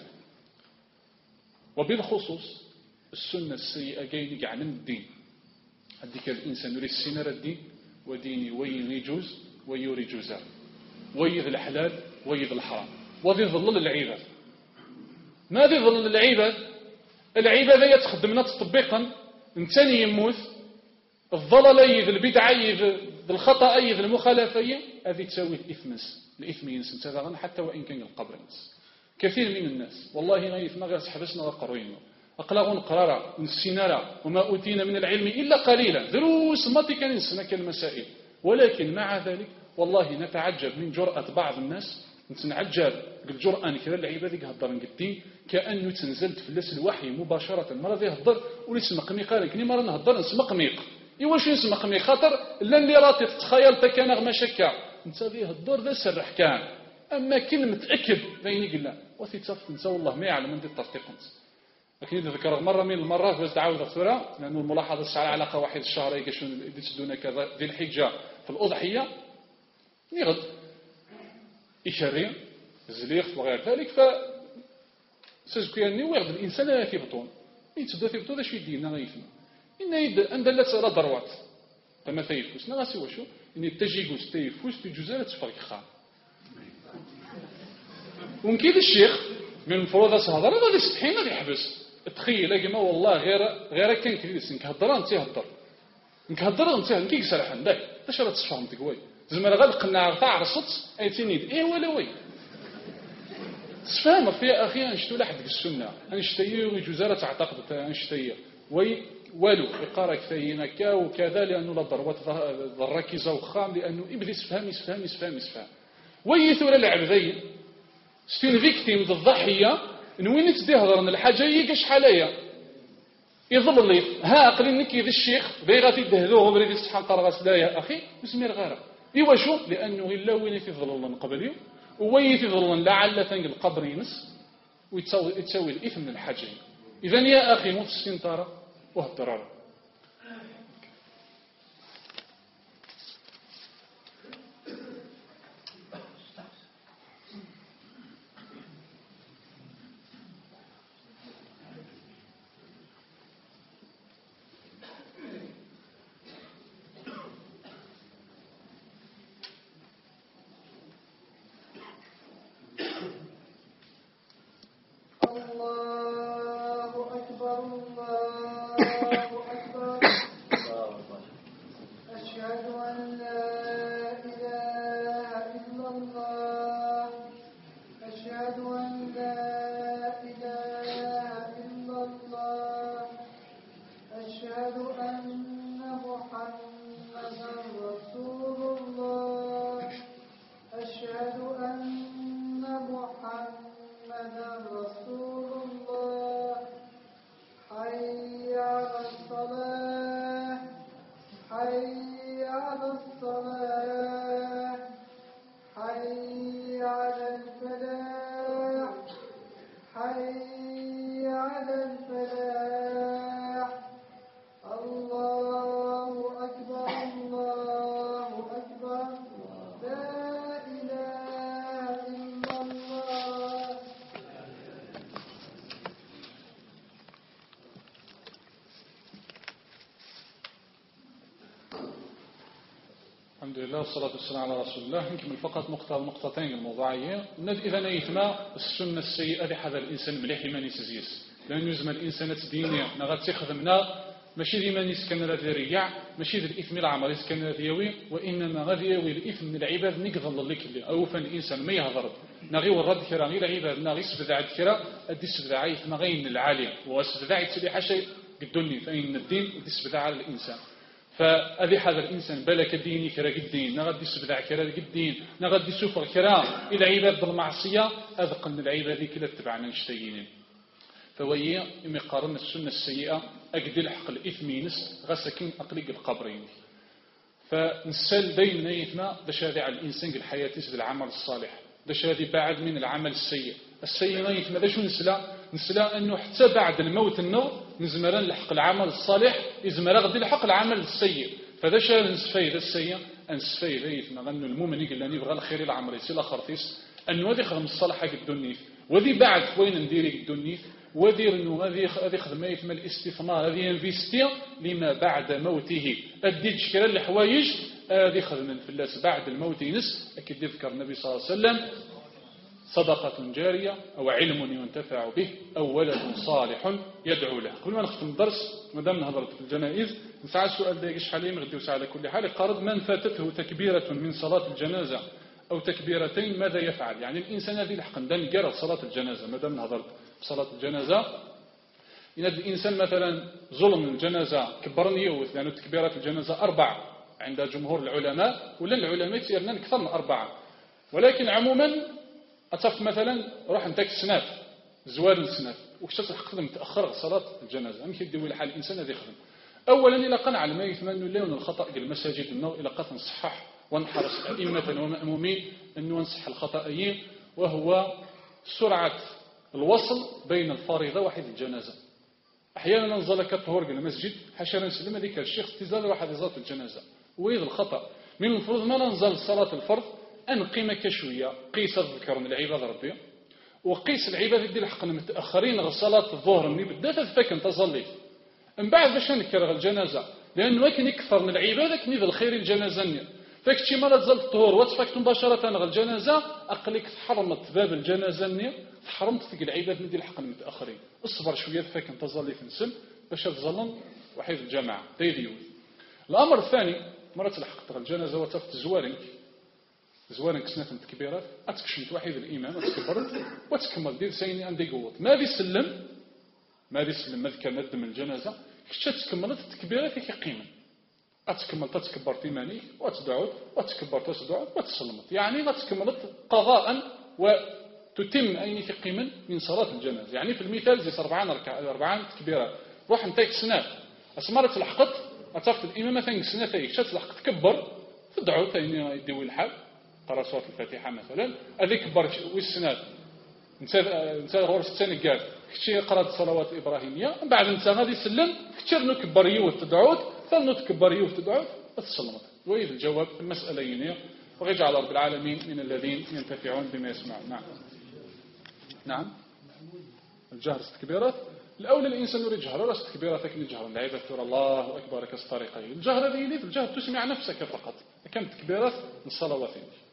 وبالخصوص السنة السيئة جايني قاع من الدين هذيك الإنسان يريد السنة الدين وديني وين يجوز ويوري جوزاء ويذ الحلال ويذ الحرام وذي ظلل العباد ما ذي ظلل العباد العباد يتخدمنا تطبيقا انسان يموت الضلال يذ البدعة يذ الخطأ يذ المخالفة هذه تساوي الإثم الإثم ينسن تذغن حتى وإن كان القبر ينس كثير من الناس والله غيث ما غير سحبسنا غقروين أقلاغ قرارا ونسينا وما أوتينا من العلم إلا قليلا دروس ماتي كان نسنا كالمسائل. ولكن مع ذلك والله نتعجب من جرأة بعض الناس، نتعجب بالجرأة كذا العباد يهضر الدين كأنه تنزلت في اللس الوحي مباشرة. مرة ذي هضر وليس مقميق هذاك كني مرة نهضر نسمق ميق إيوا شو نسمق ميق خاطر لا اللي راتي تتخيل تكان ما شكا انت ذي هضر ذا سرح كان. أما كلمة أكد بيني قلنا وثي تصف نسى والله ما يعلم من دي الترتيق انت. لكن إذا ذكر مرة من المرات بس تعاود الثورة لأنه الملاحظة الساعة علاقة واحد الشهر يقشون يدسدون كذا ذي الحجة في الأضحية يغد إشاري زليخ وغير ذلك. ف سجكياني ويغد الإنسان لا يثبتون يتبدا ثبتون ذا شو يدينا غيثنا إن يد أن دلت على ضروات فما ثيفوس نغاسي وشو إن التجيجوس تيفوس في جزالة فريق خان. ومكيد الشيخ من المفروض هذا غادي يستحين غادي يحبس. تخيل كما والله غير غير كان كريس نكهضر انت هضر نكهضر انت كي سرحان داك اش راه تصفهم تقوي زعما غير القناع تاع عرصت ايتينيد ايه ولا وي تفهم في اخي نشتو لحد السنه نشتي وجزاره تعتقد نشتي وي والو يقرا كثينك وكذا لانه لا ضربات الركيزه وخام لانه ابليس فهم يفهم يفهم يفهم ويثور العبدين ستين فيكتيم الضحيه نوين تدي هضرن الحاجه هي شحاليا يظل لي ها اقلي نكي ذا الشيخ بيغاتي دهذوه بريد الصحان قرغاس لا يا اخي مسمير غيره ايوا شو لانه الا وين تظللن قبلي وين تظللن لعل ثنق القبر ينس ويتساوي يتساوي الاثم من الحاجه. اذا يا اخي موت السنطره وهضر الحمد لله والصلاة والسلام على رسول الله. نكمل فقط نقطة نقطتين الموضوعية. إذا نيثما السنة السيئة لحذا الإنسان مليح ما يسزيس لأن يزم الإنسان تديني نغاد تخدمنا ماشي ديما يسكن الذي ريع ماشي ذي الإثم العمل يسكن الذي يوي وإنما غادي يوي الإثم من العباد نقضل لك اللي أو فان الإنسان ما يهضر نغي ورد كرا غير العباد نغي سبدع كرا أدي سبدع يثم غين العالي وسبدع يتسلي حشي قدوني فإن الدين أدي سبدع على الإنسان. فأذي هذا الإنسان بلك ديني كرا قدين نغدي سبدع كرا قدين نغدي سفر كرا إلى عباد بالمعصية أذقن العباد كلا اتبعنا نشتيين. فوهي إما قارن السنة السيئة أقدي الحق الإثمينس غسكين أقلق القبرين. فنسال بين نيتنا دشادي على الإنسان الحياة تسد العمل الصالح دشادي بعد من العمل السيء. السيء نيتنا دا شو نسلا نسلا أنه حتى بعد الموت النور نزمران لحق العمل الصالح يزمر غدي لحق العمل السيء. فذا شال نسفي ذا السيء نسفي ذيتنا غنو المؤمن يقول لاني يبغى الخير العمر يسيل خرطيس أنه هذي خدم الصالح حق الدنيا وذي بعد وين ندير الدنيا وذي انه هذه هذه خدمه يتم الاستثمار هذه انفيستي لما بعد موته ادي تشكر الحوايج هذه خدمه الفلاس بعد الموت ينس اكيد يذكر النبي صلى الله عليه وسلم صدقه جاريه او علم ينتفع به او ولد صالح يدعو له. قبل ما نختم الدرس ما دام نهضرت في الجنائز نسعى السؤال ده شحال غدي وسع على كل حال قرض من فاتته تكبيره من صلاه الجنازه أو تكبيرتين ماذا يفعل؟ يعني الإنسان هذه الحق ندان قرأ صلاة الجنازة ما دام نهضرت بصلاة الجنازة إن هذا الإنسان مثلا ظلم الجنازة كبرني يوث لأنه تكبيرات الجنازة أربعة عند جمهور العلماء ولا العلماء تيرنا أكثر من أربعة، ولكن عموما أتفق مثلا روح نتاك السناف زوال السناف وكش تخدم متأخر صلاة الجنازة أم كيدوي الحال الإنسان هذا يخدم. أولا إلى قنع ما يثمن اللون الخطأ ديال المساجد أنه إلى قد نصحح ونحرص أئمة ومأمومين أنه نصح الخطأيين، وهو سرعة الوصل بين الفريضة وحيد الجنازة. أحيانا ننزل كطهور المسجد حاشا نسلم هذيك الشيخ استزال واحد يزال الجنازة ويض الخطأ من المفروض ما ننزل صلاة الفرض أنقيمك شوية قيس الذكر من العباد ربي وقيس العباد ديال حقنا متأخرين غير صلاة الظهر مني بدات فاك انت صليت من بعد باش نكر الجنازة لأنه كان يكثر من العبادة كني ذا الخير الجنازة فاك شي مرة تزال الطهور وتفاكت مباشرة غير الجنازة أقلك تحرمت باب الجنازة تحرمت فيك العباد من ديال حقنا متأخرين اصبر شوية فاك انت صلي في نسل باش تظلم وحيد الجماعة دايديو. الأمر الثاني مرة تلحقت الجنازة وتفت زوارنك زوارنك سنة كبيرة أتكشمت وحيد الإمام أتكبرت وتكمل دير سيني عندي قوة ما بيسلم ما بيسلم مذكر ندم الجنازة كشت تكملت التكبيرة فيك قيمة أتكملت تكبرت إيماني وتدعوت وتكبرت وتدعوت وتسلمت يعني لا تكملت قضاء وتتم أين في قيمة من صلاة الجنازة. يعني في المثال زي أربعان ركعة أربعان تكبيرات روح انتيك سنة أسمرت لحقت أتفت الإمام مثلا سنة تيك شت لحقت تكبر تدعو تاني يدوي الحال قرأ سورة الفاتحة مثلا هذه كبرت والسنة انت غور ستاني قال كتشي قرأت الصلوات الإبراهيمية بعد انت غادي يسلم كتشر نكبر يوت تدعوت ثم تكبر يوت تدعوت وتسلمت. وإذا الجواب في المسألة ينير ويجعل رب العالمين من الذين ينتفعون بما يسمعون. نعم نعم الجهر استكبيرات الأولى الإنسان يريد جهر ولا استكبيرات لكن يجهر العيبة تقول الله أكبر كالطريقين الجهر هذه الجهر تسمع نفسك فقط كم تكبيرات من الصلوات